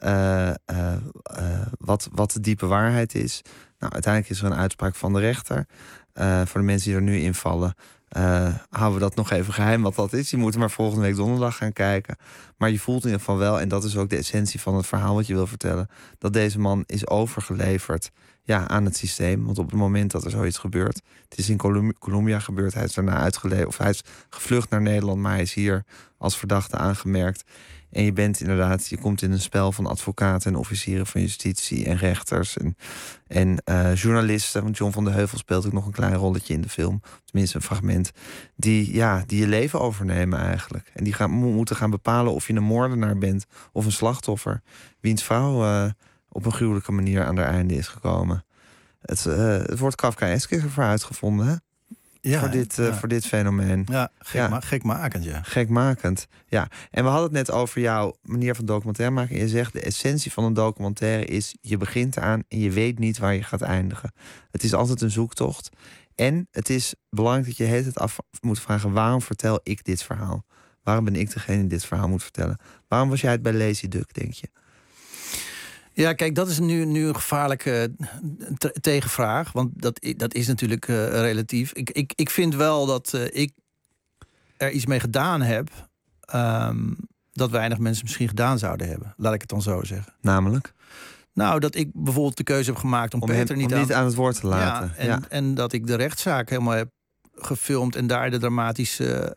wat de diepe waarheid is. Nou, uiteindelijk is er een uitspraak van de rechter. Voor de mensen die er nu invallen, houden we dat nog even geheim wat dat is. Je moet er maar volgende week donderdag gaan kijken. Maar je voelt in ieder geval wel, en dat is ook de essentie van het verhaal wat je wil vertellen, dat deze man is overgeleverd aan het systeem. Want op het moment dat er zoiets gebeurt, het is in Colombia gebeurd, hij is daarna uitgeleverd, of hij is gevlucht naar Nederland, maar hij is hier als verdachte aangemerkt. En je komt in een spel van advocaten en officieren van justitie en rechters en journalisten. Want John van de Heuvel speelt ook nog een klein rolletje in de film. Tenminste een fragment. Die je leven overnemen eigenlijk. En die moeten gaan bepalen of je een moordenaar bent of een slachtoffer. Wiens vrouw op een gruwelijke manier aan haar einde is gekomen. Het woord Kafkaesk is ervoor uitgevonden, hè? Ja, voor dit fenomeen. Ja, gekmakend, ja. Gekmakend, ja. En we hadden het net over jouw manier van documentaire maken. En je zegt, de essentie van een documentaire is, je begint eraan en je weet niet waar je gaat eindigen. Het is altijd een zoektocht. En het is belangrijk dat je de hele tijd af moet vragen, waarom vertel ik dit verhaal? Waarom ben ik degene die dit verhaal moet vertellen? Waarom was jij het bij Lazy Duck, denk je? Ja, kijk, dat is nu een gevaarlijke tegenvraag. Want dat is natuurlijk relatief. Ik vind wel dat ik er iets mee gedaan heb dat weinig mensen misschien gedaan zouden hebben. Laat ik het dan zo zeggen. Namelijk? Nou, dat ik bijvoorbeeld de keuze heb gemaakt om Peter niet aan het woord te laten. En dat ik de rechtszaak helemaal heb gefilmd en daar de dramatische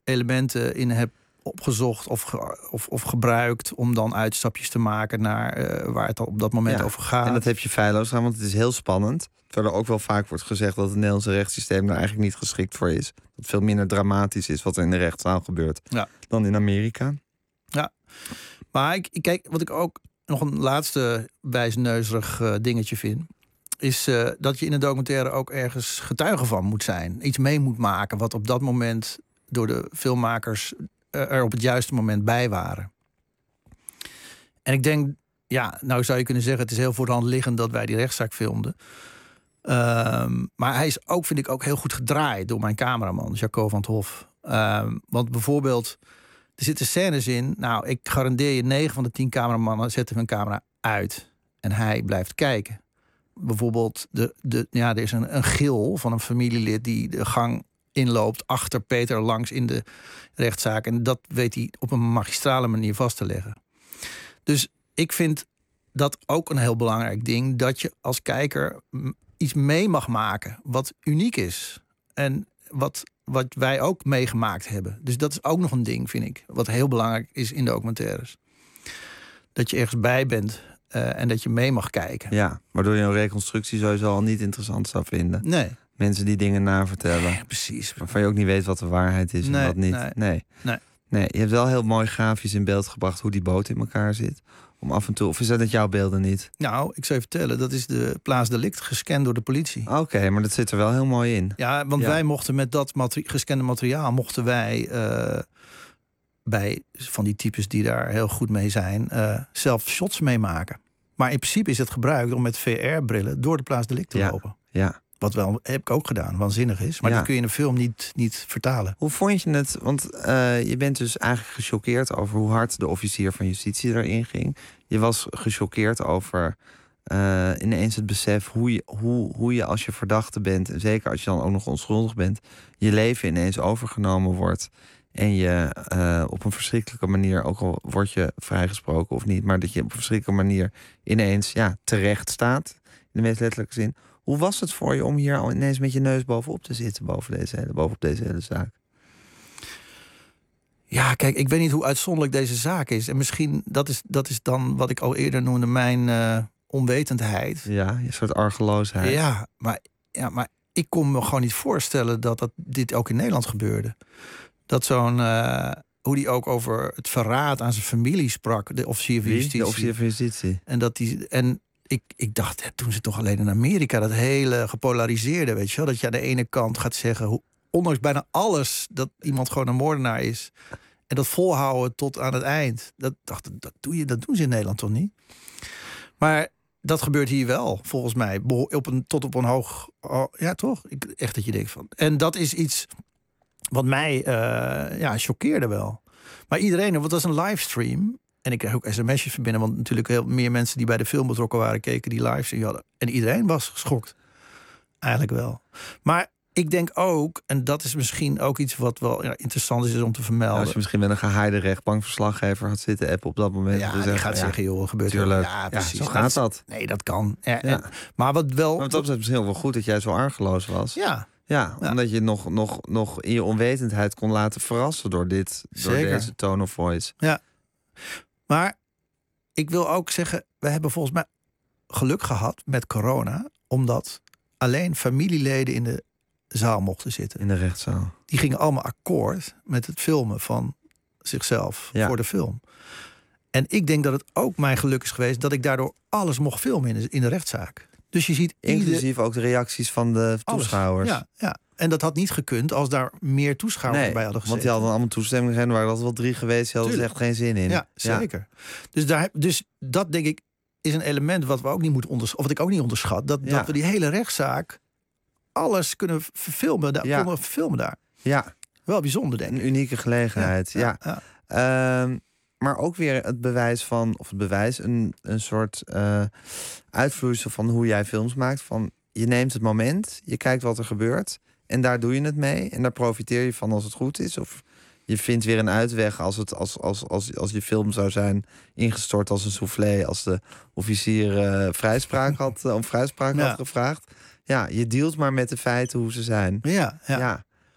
elementen in heb opgezocht of gebruikt om dan uitstapjes te maken naar waar het op dat moment over gaat. En dat heb je feilloos gedaan, want het is heel spannend. Terwijl er ook wel vaak wordt gezegd dat het Nederlandse rechtssysteem daar eigenlijk niet geschikt voor is. Dat het veel minder dramatisch is wat er in de rechtszaal gebeurt dan in Amerika. Ja, maar kijk, wat ik ook nog een laatste wijsneuzerig dingetje vind, is dat je in een documentaire ook ergens getuige van moet zijn. Iets mee moet maken wat op dat moment door de filmmakers er op het juiste moment bij waren. En ik denk, nou zou je kunnen zeggen, het is heel voor de hand liggend dat wij die rechtszaak filmden. Maar hij is ook, vind ik, ook heel goed gedraaid door mijn cameraman, Jaco van 't Hof. Want bijvoorbeeld, er zitten scènes in. Nou, ik garandeer je, 9 van de 10 cameramannen zetten hun camera uit. En hij blijft kijken. Bijvoorbeeld, er is een gil van een familielid die de gang inloopt achter Peter langs in de rechtszaak. En dat weet hij op een magistrale manier vast te leggen. Dus ik vind dat ook een heel belangrijk ding, dat je als kijker iets mee mag maken wat uniek is. En wat wij ook meegemaakt hebben. Dus dat is ook nog een ding, vind ik, wat heel belangrijk is in documentaires. Dat je ergens bij bent en dat je mee mag kijken. Ja, waardoor je een reconstructie sowieso al niet interessant zou vinden. Nee. Mensen die dingen navertellen. Ja, precies. Waarvan je ook niet weet wat de waarheid is en wat niet. Nee, je hebt wel heel mooi grafisch in beeld gebracht hoe die boot in elkaar zit. Om af en toe, of is dat jouw beelden niet? Nou, ik zou je vertellen, dat is de Place Delict gescand door de politie. Oké, maar dat zit er wel heel mooi in. Ja, want wij mochten met dat gescande materiaal bij van die types die daar heel goed mee zijn, zelf shots meemaken. Maar in principe is het gebruikt om met VR-brillen door de Place Delict te lopen. Ja. Wat wel, heb ik ook gedaan, waanzinnig is. Maar dat kun je in een film niet vertalen. Hoe vond je het? Want je bent dus eigenlijk gechoqueerd over hoe hard de officier van justitie erin ging. Je was gechoqueerd over ineens het besef hoe je als je verdachte bent, en zeker als je dan ook nog onschuldig bent, je leven ineens overgenomen wordt. En je op een verschrikkelijke manier, ook al word je vrijgesproken of niet, maar dat je op een verschrikkelijke manier ineens terecht staat. In de meest letterlijke zin. Hoe was het voor je om hier al ineens met je neus bovenop te zitten, bovenop deze hele zaak? Ja, kijk, ik weet niet hoe uitzonderlijk deze zaak is. En misschien, dat is dan wat ik al eerder noemde, mijn onwetendheid. Ja, een soort argeloosheid. Ja, maar ik kon me gewoon niet voorstellen dat dit ook in Nederland gebeurde. Dat zo'n, hoe die ook over het verraad aan zijn familie sprak, de officier van justitie. De officier van justitie. En ik dacht, doen ze toch alleen in Amerika, dat hele gepolariseerde, weet je wel? Dat je aan de ene kant gaat zeggen, ondanks bijna alles, dat iemand gewoon een moordenaar is. En dat volhouden tot aan het eind. Dat doen ze in Nederland toch niet? Maar dat gebeurt hier wel, volgens mij. Tot op een hoog... ja, toch? Echt dat je denkt van... En dat is iets wat mij choqueerde wel. Maar iedereen, want dat is een livestream. En ik kreeg ook sms'jes van binnen, want natuurlijk heel meer mensen die bij de film betrokken waren, keken die livestream hadden. En iedereen was geschokt. Eigenlijk wel. Maar ik denk ook, en dat is misschien ook iets wat wel interessant is om te vermelden. Als je misschien met een gehaaide rechtbankverslaggever had zitten appen op dat moment. Ja, die gaat zeggen, joh, gebeurt tuurlijk. Ja, precies. Zo gaat dat. Nee, dat kan. Maar wat wel... Maar dat is misschien wel goed dat jij zo argeloos was. Ja, omdat je nog in je onwetendheid kon laten verrassen door deze tone of voice. Ja. Maar ik wil ook zeggen, we hebben volgens mij geluk gehad met corona, omdat alleen familieleden in de zaal mochten zitten. In de rechtszaal. Die gingen allemaal akkoord met het filmen van zichzelf voor de film. En ik denk dat het ook mijn geluk is geweest dat ik daardoor alles mocht filmen in de rechtszaak. Dus je ziet inclusief ook de reacties van de toeschouwers. Ja. En dat had niet gekund als daar meer toeschouwers bij hadden gezeten. Want die hadden allemaal toestemming gegeven. Er waren er wel 3 geweest. Die hadden er echt geen zin in. Ja, zeker. Ja. Dus dat denk ik is een element wat we ook niet moeten onderschatten. Of wat ik ook niet onderschat. Dat we die hele rechtszaak alles kunnen verfilmen. Konden verfilmen daar. Ja. Wel bijzonder, denk ik. Een unieke gelegenheid. Maar ook weer het bewijs van, een soort uitvloeisel van hoe jij films maakt. Van je neemt het moment, je kijkt wat er gebeurt en daar doe je het mee. En daar profiteer je van als het goed is. Of je vindt weer een uitweg als je film zou zijn ingestort als een soufflé. Als de officier vrijspraak had gevraagd. Ja, je dealt maar met de feiten hoe ze zijn. Ja.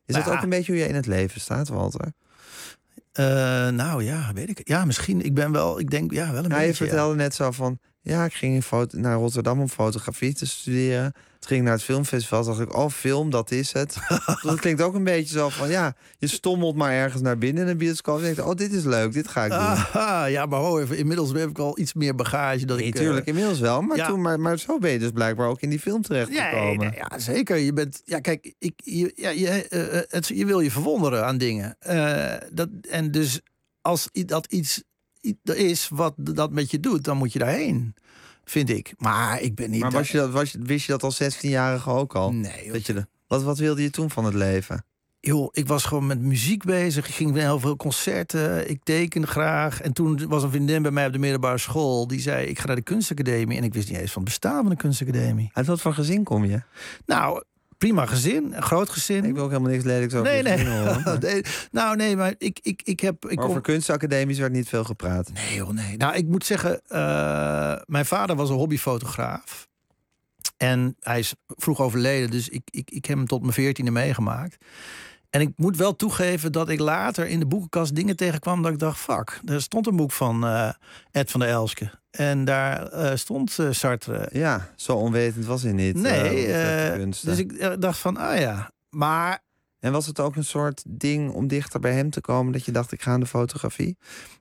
Is dat ook een beetje hoe je in het leven staat, Walter? Nou ja, weet ik. Ja, misschien. Ik denk wel een beetje. Je vertelde net zo van... Ja, ik ging naar Rotterdam om fotografie te studeren. Toen ging ik naar het filmfestival. Dacht ik, film, dat is het. Dat klinkt ook een beetje zo van... Ja, je stommelt maar ergens naar binnen in een bioscoop. En denkt, dit is leuk, dit ga ik doen. Ja, maar hoor even. Inmiddels heb ik al iets meer bagage. Natuurlijk, inmiddels wel. Maar, maar zo ben je dus blijkbaar ook in die film terechtgekomen. Ja, zeker. Je bent... Ja, kijk, je wil je verwonderen aan dingen. En dus als dat iets is wat dat met je doet, dan moet je daarheen, vind ik. Maar ik ben niet... Maar wist je dat als 16-jarige ook al? Nee. Wat wilde je toen van het leven? Joh, ik was gewoon met muziek bezig. Ik ging naar heel veel concerten. Ik tekende graag. En toen was een vriendin bij mij op de middelbare school. Die zei, ik ga naar de kunstacademie. En ik wist niet eens van het bestaan van de kunstacademie. Uit wat voor gezin kom je? Nou, prima gezin, een groot gezin. Ik wil ook helemaal niks lelijks over je gezin horen. Nee, maar ik heb... Over kunstacademies werd niet veel gepraat. Nee joh, nee. Nou, ik moet zeggen, mijn vader was een hobbyfotograaf. En hij is vroeg overleden, dus ik heb hem tot mijn 14e meegemaakt. En ik moet wel toegeven dat ik later in de boekenkast dingen tegenkwam dat ik dacht, fuck, er stond een boek van Ed van der Elske. En daar stond Sartre. Ja, zo onwetend was hij niet. Nee, dus ik dacht van, ja. Maar... En was het ook een soort ding om dichter bij hem te komen, dat je dacht, ik ga aan de fotografie?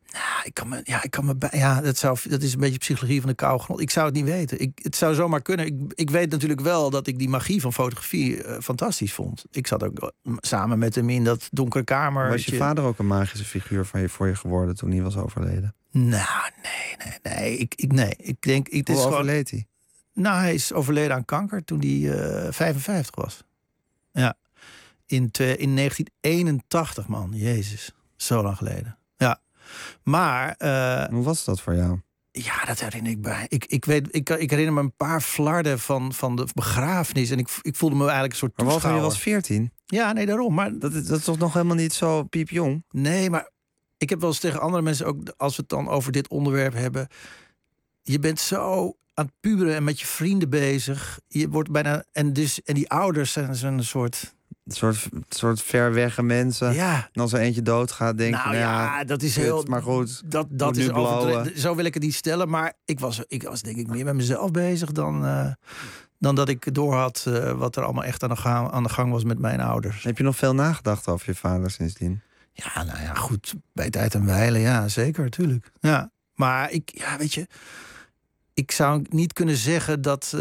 Nou, dat is een beetje psychologie van de koude grond. Ik zou het niet weten. Het zou zomaar kunnen. Ik weet natuurlijk wel dat ik die magie van fotografie fantastisch vond. Ik zat ook samen met hem in dat donkere kamer. Was je vader ook een magische figuur voor je geworden toen hij was overleden? Nou, nee. Ik denk... Hoe overleed hij? Nou, hij is overleden aan kanker toen hij 55 was. Ja. In 1981, man. Jezus. Zo lang geleden. Ja. Maar... Hoe was dat voor jou? Ja, dat herinner ik bij. Ik herinner me een paar flarden van de begrafenis. En ik voelde me eigenlijk een soort toeschouwer. Maar je was 14? Ja, nee, daarom. Maar dat is toch nog helemaal niet zo piepjong? Nee, maar ik heb wel eens tegen andere mensen ook, als we het dan over dit onderwerp hebben, je bent zo aan het puberen en met je vrienden bezig. Je wordt bijna... En die ouders zijn een soort ver wegge mensen. Ja. En als er eentje doodgaat, denk je... Nou ja, dat is heel... Maar goed, dat is zo wil ik het niet stellen. Maar ik was denk ik meer met mezelf bezig dan dat ik doorhad wat er allemaal echt aan de gang was met mijn ouders. Heb je nog veel nagedacht over je vader sindsdien? Ja, nou ja, goed. Bij tijd en wijle, ja, zeker, natuurlijk. Ja. Maar weet je... Ik zou niet kunnen zeggen dat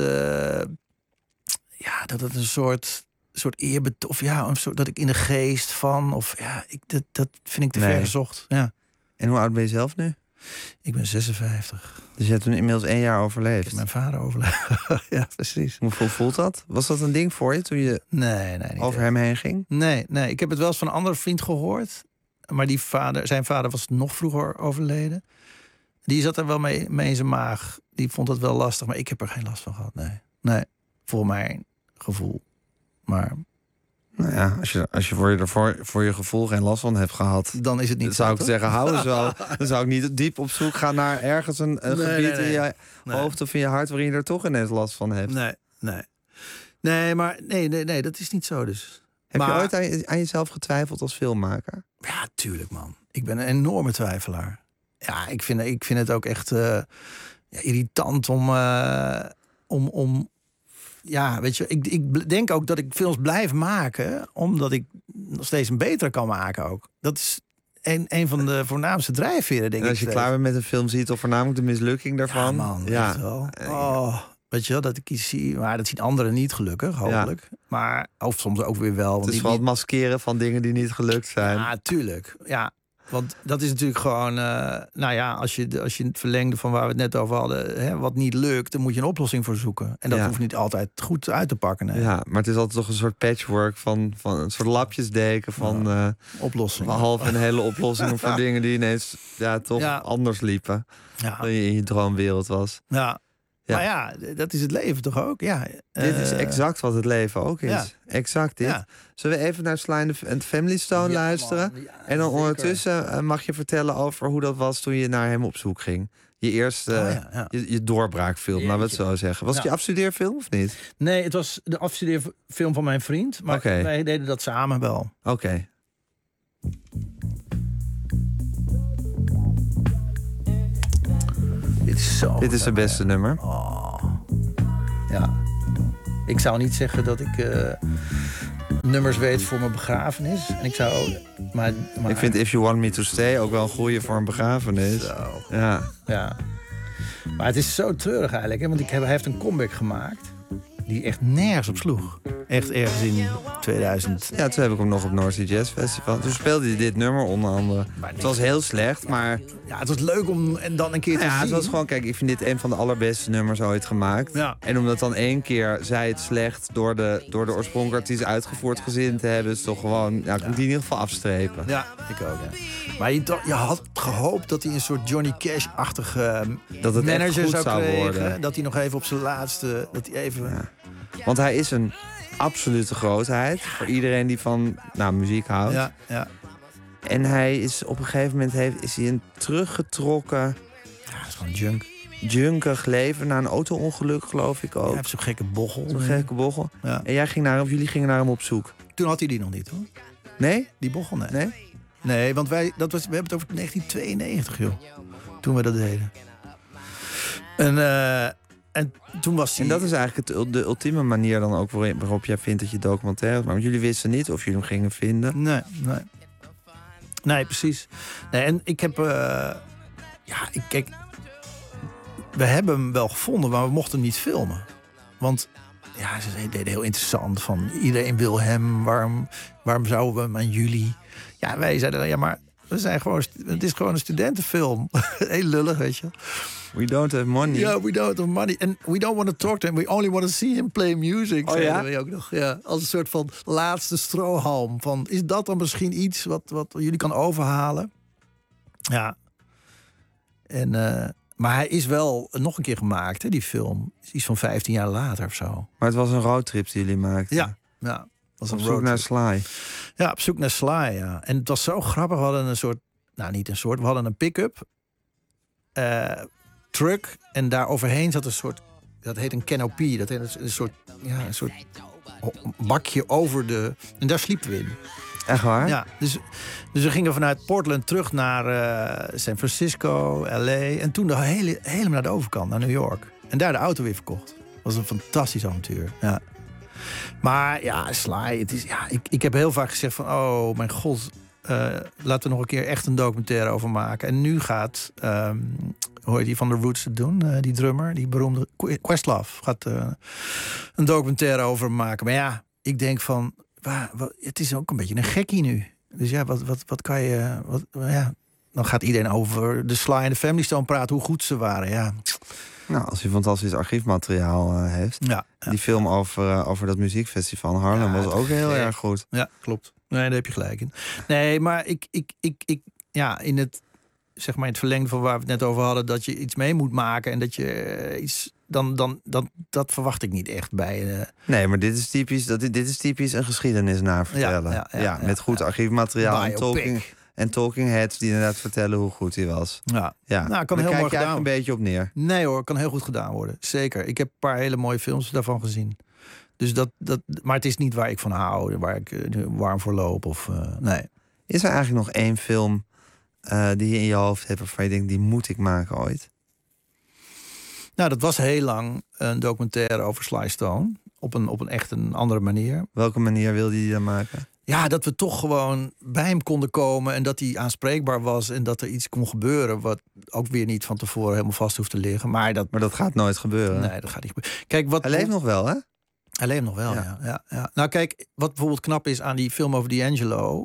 dat het een soort eerbetoon, of dat ik in de geest van, of dat vind ik te ver gezocht. Ja. En hoe oud ben je zelf nu? Ik ben 56. Dus je hebt toen inmiddels 1 jaar overleefd? Ik heb mijn vader overleefd. Ja, precies. Hoe voelt dat? Was dat een ding voor je toen je niet over hem heen ging? Nee. Ik heb het wel eens van een andere vriend gehoord. Maar zijn vader was nog vroeger overleden. Die zat er wel mee in zijn maag. Die vond het wel lastig, maar ik heb er geen last van gehad. Nee, voor mijn gevoel. Maar... Nou ja, als je voor je gevoel geen last van hebt gehad, dan is het niet. Dan zou ik zeggen, hou er zo. Dan zou ik niet diep op zoek gaan naar ergens een gebied in je hoofd of in je hart waarin je er toch ineens last van hebt. Nee, dat is niet zo dus. Heb je ooit aan jezelf getwijfeld als filmmaker? Ja, tuurlijk, man. Ik ben een enorme twijfelaar. Ja, ik vind het ook echt irritant om ja, weet je, ik denk ook dat ik films blijf maken, omdat ik nog steeds een betere kan maken ook. Dat is een van de voornaamste drijfveren, denk ik. Als je klaar bent met een film, zie je toch voornamelijk de mislukking daarvan? Ja, man, weet je wel. Weet je wel, dat ik iets zie, maar dat zien anderen niet, gelukkig, hopelijk. Ja. Maar, of soms ook weer wel. Het is wel het maskeren van dingen die niet gelukt zijn. Ja, tuurlijk. Ja. Want dat is natuurlijk gewoon, als je het verlengde van waar we het net over hadden, wat niet lukt, dan moet je een oplossing voor zoeken. En dat hoeft niet altijd goed uit te pakken. Nee. Ja, maar het is altijd toch een soort patchwork van een soort lapjesdeken van oplossingen. Half een hele oplossingen voor dingen die ineens toch anders liepen dan je in je droomwereld was. Ja. Maar ja, dat is het leven toch ook? Ja. Dit is exact wat het leven ook is. Ja. Exact dit. Ja. Zullen we even naar Sly and Family Stone luisteren? En dan ondertussen mag je vertellen over hoe dat was toen je naar hem op zoek ging. je eerste je doorbraakfilm, laten we het zo zeggen. Was het je afstudeerfilm of niet? Nee, het was de afstudeerfilm van mijn vriend. Maar wij deden dat samen wel. Oké. Dit is zijn beste nummer. Oh. Ja. Ik zou niet zeggen dat ik nummers weet voor mijn begrafenis. En ik zou ook, maar ik vind If You Want Me To Stay ook wel een goeie voor een begrafenis. Zo. Ja. Maar het is zo treurig eigenlijk. Hè? Want hij heeft een comeback gemaakt die echt nergens op sloeg. Echt ergens in 2000. Ja, toen heb ik hem nog op North Sea Jazz Festival. Toen speelde hij dit nummer onder andere. Het was heel slecht, maar... Ja, het was leuk om en dan een keer te zien. Het was gewoon, kijk, ik vind dit een van de allerbeste nummers ooit gemaakt. Ja. En omdat dan één keer zij het slecht door de oorspronkelijke artiest uitgevoerd gezien te hebben, is toch gewoon, kon die in ieder geval afstrepen. Ja, ik ook, ja. Maar je had gehoopt dat hij een soort Johnny Cash-achtige manager zou krijgen. Dat hij nog even op zijn laatste... Dat hij even... Ja. Want hij is een absolute grootheid voor iedereen die van muziek houdt. Ja. En hij is op een gegeven moment is hij een teruggetrokken... Ja, dat is gewoon junkig leven na een auto-ongeluk, geloof ik ook. Hij heeft zo'n gekke bochel. Ja. En jullie gingen naar hem op zoek. Toen had hij die nog niet, hoor. Nee? Die bochel, nee. Nee, want we hebben het over 1992, joh. Toen we dat deden. En toen was hij... En dat is eigenlijk de ultieme manier dan ook waarop jij vindt dat je documentaires maakt. Want jullie wisten niet of jullie hem gingen vinden. Nee, precies. Nee, en ik heb... kijk... We hebben hem wel gevonden, maar we mochten hem niet filmen. Want ze deden heel interessant. Van iedereen wil hem, waarom zouden we hem aan jullie? Ja, wij zeiden, maar het is gewoon een studentenfilm. Heel lullig, weet je. We don't have money. Ja, we don't have money. And we don't want to talk to him. We only want to see him play music. Ja? We ook nog. Ja, als een soort van laatste strohalm. Van, is dat dan misschien iets wat jullie kan overhalen? Ja. En... maar hij is wel nog een keer gemaakt, hè, die film. Iets van 15 jaar later of zo. Maar het was een roadtrip die jullie maakten. Ja. Was op zoek naar Sly. Ja, op zoek naar Sly, ja. En het was zo grappig. We hadden een soort... niet een soort. We hadden een pick-up. Truck. En daar overheen zat een soort... Dat heet een canopy. Dat heet een soort bakje over de... En daar sliepen we in. Echt waar? Ja, dus we gingen vanuit Portland terug naar San Francisco, LA. En toen helemaal naar de overkant, naar New York. En daar de auto weer verkocht. Dat was een fantastisch avontuur. Ja. Maar ja, Sly, het is, ik heb heel vaak gezegd van... oh, mijn god, laten we nog een keer echt een documentaire over maken. En nu gaat, hoe heet die van The Roots het doen? Die drummer, die beroemde Questlove, gaat een documentaire over maken. Maar ja, ik denk van... het is ook een beetje een gekkie nu. Dus ja, wat kan je... dan gaat iedereen over de Sly en de Family Stone praten... hoe goed ze waren, ja. Nou, als hij fantastisch archiefmateriaal heeft. Ja. Die film over dat muziekfestival in Harlem was ook heel erg goed. Ja, klopt. Nee, daar heb je gelijk in. Nee, maar ik in het... zeg maar in het verlengde van waar we het net over hadden... dat je iets mee moet maken en dat je iets... Dat verwacht ik niet echt bij... Nee, maar dit is typisch een geschiedenis navertellen. Ja, met goed archiefmateriaal en talking heads die inderdaad vertellen hoe goed hij was. Ja. Nou, kan heel mooi gedaan. Een beetje op neer. Nee hoor, kan heel goed gedaan worden. Zeker. Ik heb een paar hele mooie films daarvan gezien. Dus maar het is niet waar ik van hou, waar ik warm voor loop. Of, nee. Is er eigenlijk nog één film die je in je hoofd hebt waarvan je denkt, die moet ik maken ooit? Nou, dat was heel lang een documentaire over Sly Stone. Op een echt een andere manier. Welke manier wilde je dan maken? Ja, dat we toch gewoon bij hem konden komen... en dat hij aanspreekbaar was en dat er iets kon gebeuren... wat ook weer niet van tevoren helemaal vast hoeft te liggen. Maar dat gaat nooit gebeuren. Nee, dat gaat niet gebeuren. Kijk, hij leeft nog wel, hè? Hij leeft nog wel, ja. Nou kijk, wat bijvoorbeeld knap is aan die film over D'Angelo...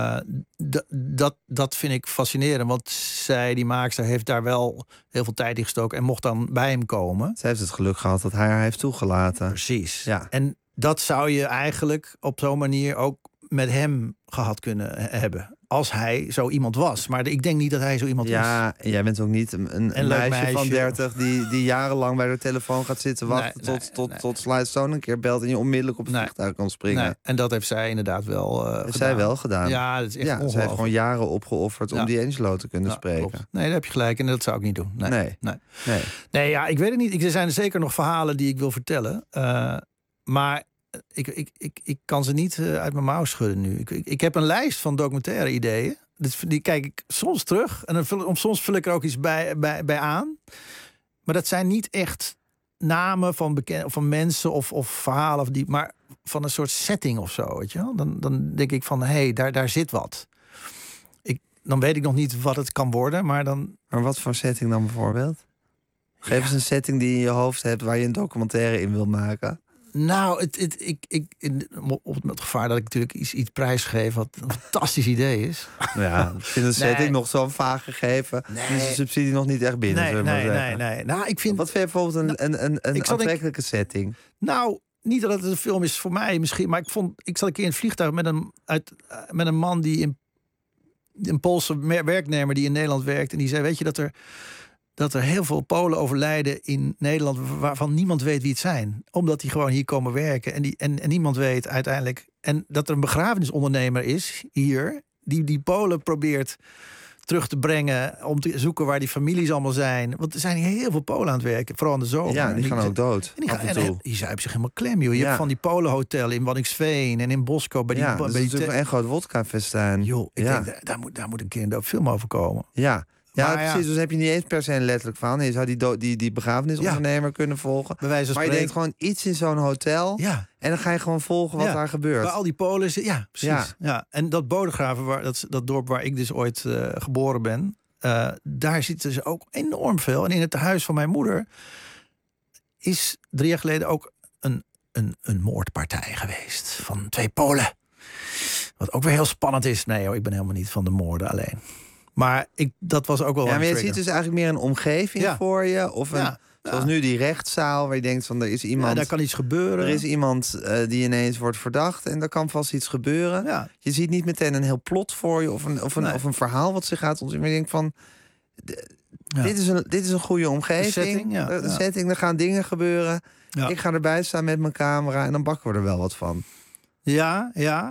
dat vind ik fascinerend. Want die maakster, heeft daar wel heel veel tijd in gestoken... en mocht dan bij hem komen. Ze heeft het geluk gehad dat hij haar heeft toegelaten. Precies. Ja. En dat zou je eigenlijk op zo'n manier ook met hem gehad kunnen hebben. als hij zo iemand was. Maar ik denk niet dat hij zo iemand is. Ja, jij bent ook niet een meisje van 30 die jarenlang bij de telefoon gaat zitten wachten tot Sly Stone een keer belt en je onmiddellijk op het vliegtuig kan springen. Nee. En dat heeft zij inderdaad wel gedaan. Zij wel gedaan. Ja, dat is echt Zij heeft gewoon jaren opgeofferd om die Angelo te kunnen spreken. Klopt. Nee, daar heb je gelijk en dat zou ik niet doen. Nee, ja, ik weet het niet. Er zijn zeker nog verhalen die ik wil vertellen. Maar ik kan ze niet uit mijn mouw schudden nu. Ik heb een lijst van documentaire ideeën. Die kijk ik soms terug. En dan soms vul ik er ook iets bij aan. Maar dat zijn niet echt namen van mensen of verhalen. Maar van een soort setting of zo. Weet je wel? Dan denk ik van, hé, daar zit wat. Dan weet ik nog niet wat het kan worden. Maar wat voor setting dan bijvoorbeeld? Geef eens een setting die je in je hoofd hebt waar je een documentaire in wil maken. Nou, op het gevaar dat ik natuurlijk iets prijsgeef wat een fantastisch idee is. Ja, ik vind de setting nog zo vaag gegeven. Nee. Is de subsidie nog niet echt binnen. Nee. Nou, ik vind. Wat vind je bijvoorbeeld een aantrekkelijke setting? Nou, niet dat het een film is voor mij misschien, maar ik zat een keer in het vliegtuig met een man die een Poolse werknemer die in Nederland werkt en die zei, weet je dat er heel veel Polen overlijden in Nederland waarvan niemand weet wie het zijn. Omdat die gewoon hier komen werken. En niemand weet uiteindelijk. En dat er een begrafenisondernemer is hier die Polen probeert terug te brengen om te zoeken waar die families allemaal zijn. Want er zijn hier heel veel Polen aan het werken, vooral in de zomer. Ja, die gaan ook dood. En die zuipen zich helemaal klem, joh. Je hebt van die Polenhotel in Waddinxveen en in Bosco. Bij dat is natuurlijk een groot wodka-festijn. Joh, ik denk, daar moet een keer een film over komen. Ja. Ja, precies. Dus heb je niet eens per se een letterlijk verhaal. Je zou die begrafenisondernemer kunnen volgen. Maar je denkt gewoon iets in zo'n hotel. Ja. En dan ga je gewoon volgen wat daar gebeurt. Bij al die Polen. Ja, precies. Ja. En dat Bodegraven, dat dorp waar ik dus ooit geboren ben. Daar zitten ze ook enorm veel. En in het huis van mijn moeder is 3 jaar geleden ook een moordpartij geweest. Van 2 Polen. Wat ook weer heel spannend is. Nee hoor, ik ben helemaal niet van de moorden alleen. Maar dat was ook wel. Ja, maar je ziet dus eigenlijk meer een omgeving voor je. Of zoals nu die rechtszaal, waar je denkt van er is iemand. Ja, daar kan iets gebeuren. Er is iemand die ineens wordt verdacht en er kan vast iets gebeuren. Ja. Je ziet niet meteen een heel plot voor je of een verhaal wat zich gaat ontzien. Maar je denkt van. Dit is een goede omgeving. De setting, er gaan dingen gebeuren. Ja. Ik ga erbij staan met mijn camera en dan bakken we er wel wat van. Ja.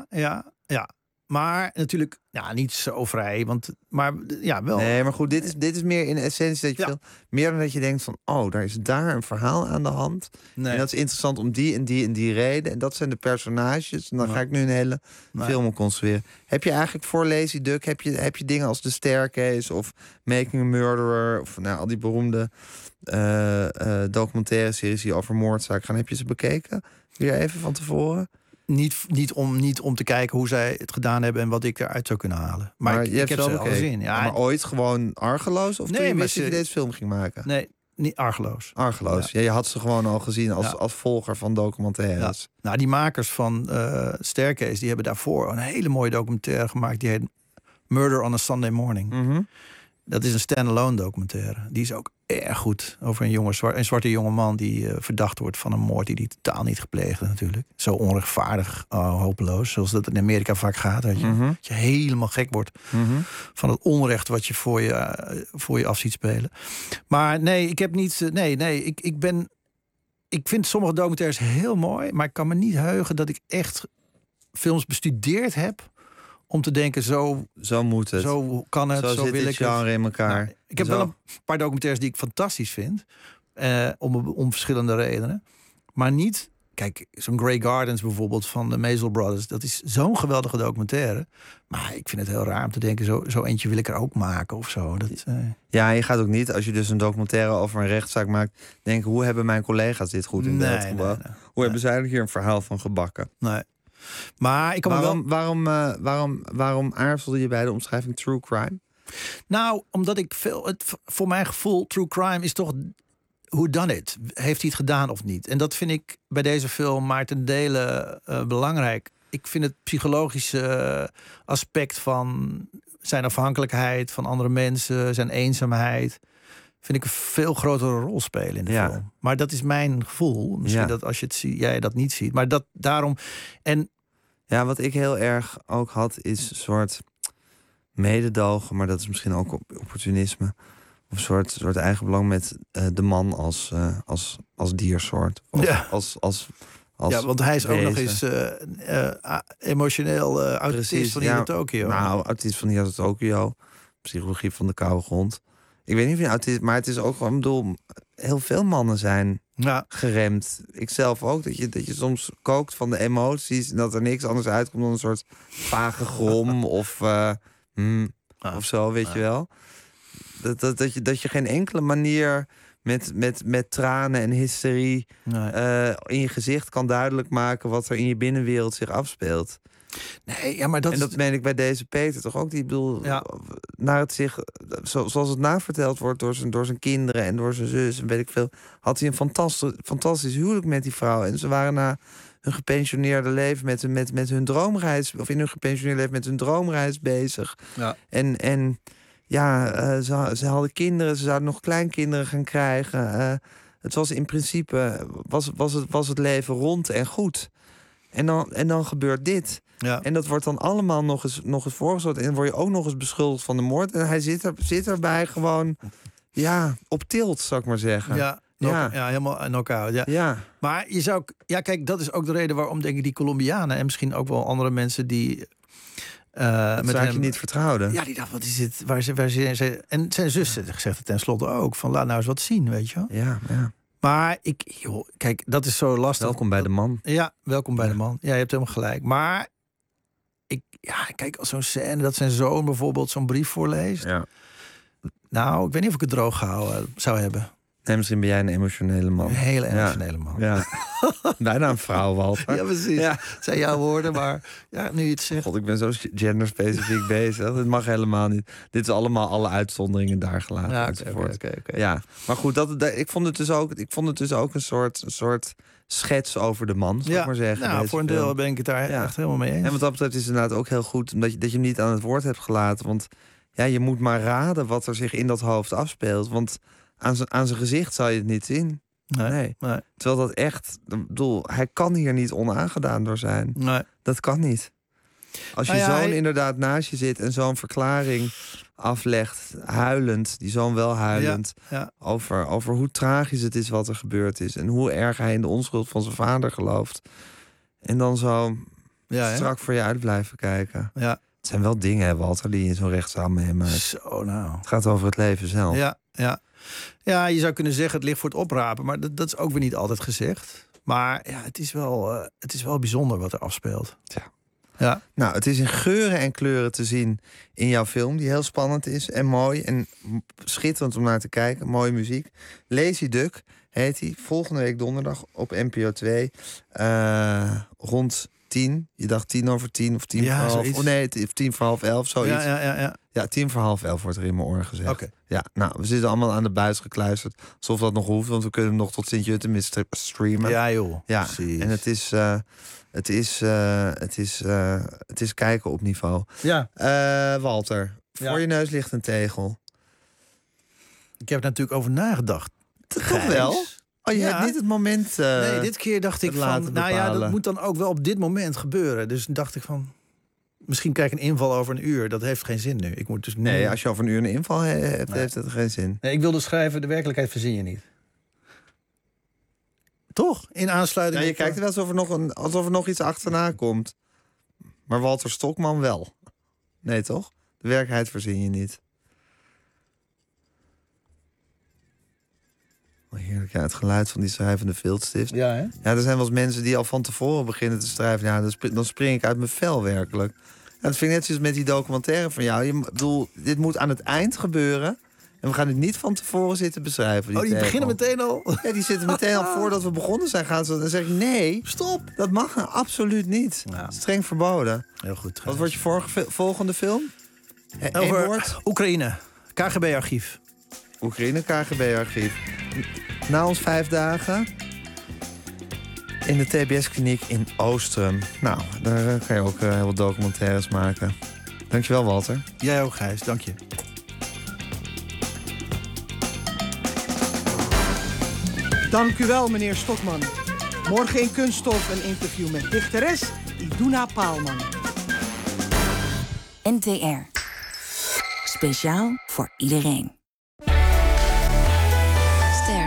Maar natuurlijk, niet zo vrij. Maar wel. Nee, maar goed, dit is meer in essentie dat je veel. Meer dan dat je denkt van, daar is daar een verhaal aan de hand. Nee. En dat is interessant om die en die en die reden. En dat zijn de personages. En dan ga ik nu een hele film op construeren. Heb je eigenlijk voor Lazy Duck, heb je dingen als The Staircase of Making a Murderer of al die beroemde documentaire series die over moordzaken gaan. Heb je ze bekeken? Weer even van tevoren? Niet om te kijken hoe zij het gedaan hebben en wat ik eruit zou kunnen halen. Maar ik heb ze al gezien. Ja, maar ooit gewoon argeloos? Of toen je wist dat je deze film ging maken? Nee, niet argeloos. Argeloos. Ja, je had ze gewoon al gezien als volger van documentaires. Ja. Nou, die makers van Staircase, die hebben daarvoor een hele mooie documentaire gemaakt. Die heet Murder on a Sunday Morning. Mm-hmm. Dat is een stand-alone documentaire. Die is ook erg goed over een zwarte jongeman die verdacht wordt van een moord die hij totaal niet gepleegd heeft natuurlijk. Zo onrechtvaardig, hopeloos, zoals dat in Amerika vaak gaat. Dat je helemaal gek wordt van het onrecht wat je voor je af ziet spelen. Maar nee, ik heb niet. Ik vind sommige documentaires heel mooi, maar ik kan me niet heugen dat ik echt films bestudeerd heb. Om te denken, zo moet het. Zo kan het, zo wil ik het. In elkaar. Nou, ik heb wel een paar documentaires die ik fantastisch vind. Om verschillende redenen. Maar niet. Kijk, zo'n Grey Gardens bijvoorbeeld van de Maisel Brothers. Dat is zo'n geweldige documentaire. Maar ik vind het heel raar om te denken, zo eentje wil ik er ook maken of zo. Ja, je gaat ook niet, als je dus een documentaire over een rechtszaak maakt, denken, hoe hebben mijn collega's dit goed in beeld gebracht? Hoe hebben zij er hier een verhaal van gebakken? Nee. Maar ik kan waarom aarzelde je bij de omschrijving true crime? Nou, omdat ik voor mijn gevoel, true crime is toch who done it? Heeft hij het gedaan of niet? En dat vind ik bij deze film maar ten dele belangrijk. Ik vind het psychologische aspect van zijn afhankelijkheid van andere mensen, zijn eenzaamheid, vind ik een veel grotere rol spelen in de film. Maar dat is mijn gevoel. Misschien dat als je het ziet, jij dat niet ziet. Maar daarom. En ja, wat ik heel erg ook had, is een soort mededogen, maar dat is misschien ook opportunisme. Of een soort eigenbelang met de man als diersoort. Ja, want hij is ook nog eens emotioneel autist van hier in Tokio. Nou, autist van hier in Tokio. Psychologie van de koude grond. Ik weet niet of je autist, maar het is ook gewoon, ik bedoel, heel veel mannen zijn geremd. Ik zelf ook, dat je soms kookt van de emoties en dat er niks anders uitkomt dan een soort vage grom of zo, weet je wel. Dat je geen enkele manier met tranen en hysterie in je gezicht kan duidelijk maken wat er in je binnenwereld zich afspeelt. Nee, ja, maar dat meen ik bij deze Peter toch ook. Die bedoel, naar het zich, zoals het naverteld wordt door zijn kinderen en door zijn zus en weet ik veel, had hij een fantastisch huwelijk met die vrouw. En ze waren na hun gepensioneerde leven met hun droomreis, of in hun gepensioneerde leven met hun droomreis bezig. Ja. En ze hadden kinderen, ze zouden nog kleinkinderen gaan krijgen. Het was in principe was het leven rond en goed. En dan gebeurt dit. Ja. En dat wordt dan allemaal nog eens voorgesteld. En dan word je ook nog eens beschuldigd van de moord. En hij zit erbij gewoon op tilt, zou ik maar zeggen. Ja, helemaal knock-out. Ja. Maar je zou... Ja, kijk, dat is ook de reden waarom, denk ik, die Colombianen en misschien ook wel andere mensen die... met hem niet vertrouwden. Ja, die dacht, wat is dit? Waar ze, en zijn zus zegt het tenslotte ook. Van, laat nou eens wat zien, weet je wel. Ja. Maar kijk, dat is zo lastig. Welkom bij de man. Ja, welkom bij de man. Ja, je hebt helemaal gelijk. Maar kijk, als zo'n scène dat zijn zoon bijvoorbeeld zo'n brief voorleest. Ja. Nou, ik weet niet of ik het droog gehouden zou hebben. Nee, misschien ben jij een emotionele man. Een hele emotionele man. Ja. Bijna een vrouw, Walter. Ja, precies. Ja. Het zijn jouw woorden, maar nu je het zegt. God, ik ben zo genderspecifiek bezig. Dat mag helemaal niet. Dit is allemaal alle uitzonderingen daar gelaten. Ja, oké. Ja, maar goed, ik vond het dus ook een soort schets over de man, zou ik maar zeggen. Nou, voor een deel ben ik het daar echt helemaal mee eens. En wat dat betreft is het inderdaad ook heel goed omdat je hem niet aan het woord hebt gelaten. Want je moet maar raden wat er zich in dat hoofd afspeelt. Want aan zijn gezicht zou je het niet zien. Nee. Terwijl dat echt... Ik bedoel, hij kan hier niet onaangedaan door zijn. Nee. Dat kan niet. Als je zoon inderdaad naast je zit en zo'n verklaring aflegt, huilend, die zoon wel huilend, over hoe tragisch het is wat er gebeurd is en hoe erg hij in de onschuld van zijn vader gelooft. En dan zo strak voor je uit blijven kijken. Ja. Het zijn wel dingen, Walter, die je in zo'n rechtszaal meemaakt. Zo nou. Het gaat over het leven zelf. Ja, je zou kunnen zeggen het ligt voor het oprapen, maar dat is ook weer niet altijd gezegd. Maar het is wel bijzonder wat er afspeelt. Ja. Nou, het is in geuren en kleuren te zien in jouw film, die heel spannend is en mooi en schitterend om naar te kijken. Mooie muziek. Lazy Duck heet hij. Volgende week donderdag op NPO 2 rond 10. Je dacht 10:10 of 10 voor half. Oh nee, 10 voor half 11, zoiets. Ja, 10 voor half 11 wordt er in mijn oren gezegd. Okay. Ja, nou, we zitten allemaal aan de buis gekluisterd. Alsof dat nog hoeft, want we kunnen hem nog tot Sint-Jutemin streamen. Ja, joh. Ja, precies. En het is kijken op niveau. Ja. Walter, voor je neus ligt een tegel. Ik heb er natuurlijk over nagedacht. Toch wel? Oh, je hebt niet het moment nee, dit keer dacht ik van... dat moet dan ook wel op dit moment gebeuren. Dus dacht ik van... Misschien krijg ik een inval over een uur. Dat heeft geen zin nu. Ik moet dus nee, als je over een uur een inval hebt, heeft het geen zin. Nee, ik wilde schrijven, de werkelijkheid verzin je niet. Toch? In aansluiting... Ja, je kijkt er wel alsof er nog iets achterna komt. Maar Walter Stokman wel. Nee, toch? De werkelijkheid verzin je niet. Heerlijk, het geluid van die schrijvende viltstift. Ja, hè? Ja, er zijn wel eens mensen die al van tevoren beginnen te schrijven. Ja, dan spring ik uit mijn vel werkelijk. En dat vind ik net zoals met die documentaire van jou. Dit moet aan het eind gebeuren. En we gaan dit niet van tevoren zitten beschrijven. Die beginnen meteen al? Ja, die zitten meteen al voordat we begonnen zijn. Dan zeg je nee, stop. Dat mag absoluut niet. Ja. Streng verboden. Heel goed. Wat wordt je volgende film? Over Oekraïne. KGB-archief. Oekraïne, KGB-archief. Na ons 5 dagen in de TBS-kliniek in Oostrum. Nou, daar kan je ook heel wat documentaires maken. Dankjewel, Walter. Jij ook, Gijs. Dank je. Dank u wel, meneer Stokman. Morgen in Kunststof een interview met dichteres Iduna Paalman. NTR. Speciaal voor iedereen. Ster.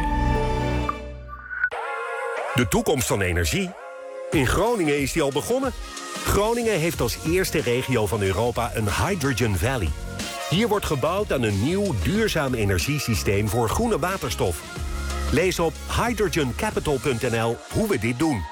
De toekomst van energie? In Groningen is die al begonnen. Groningen heeft als eerste regio van Europa een Hydrogen Valley. Hier wordt gebouwd aan een nieuw, duurzaam energiesysteem voor groene waterstof. Lees op hydrogencapital.nl hoe we dit doen.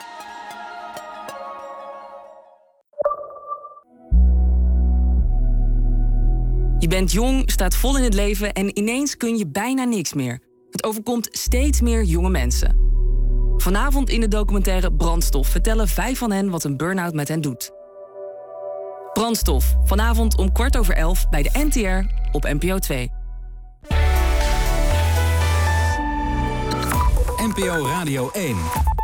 Je bent jong, staat vol in het leven en ineens kun je bijna niks meer. Het overkomt steeds meer jonge mensen. Vanavond in de documentaire Brandstof vertellen 5 van hen wat een burn-out met hen doet. Brandstof, vanavond om 11:15 bij de NTR op NPO 2. NPO Radio 1.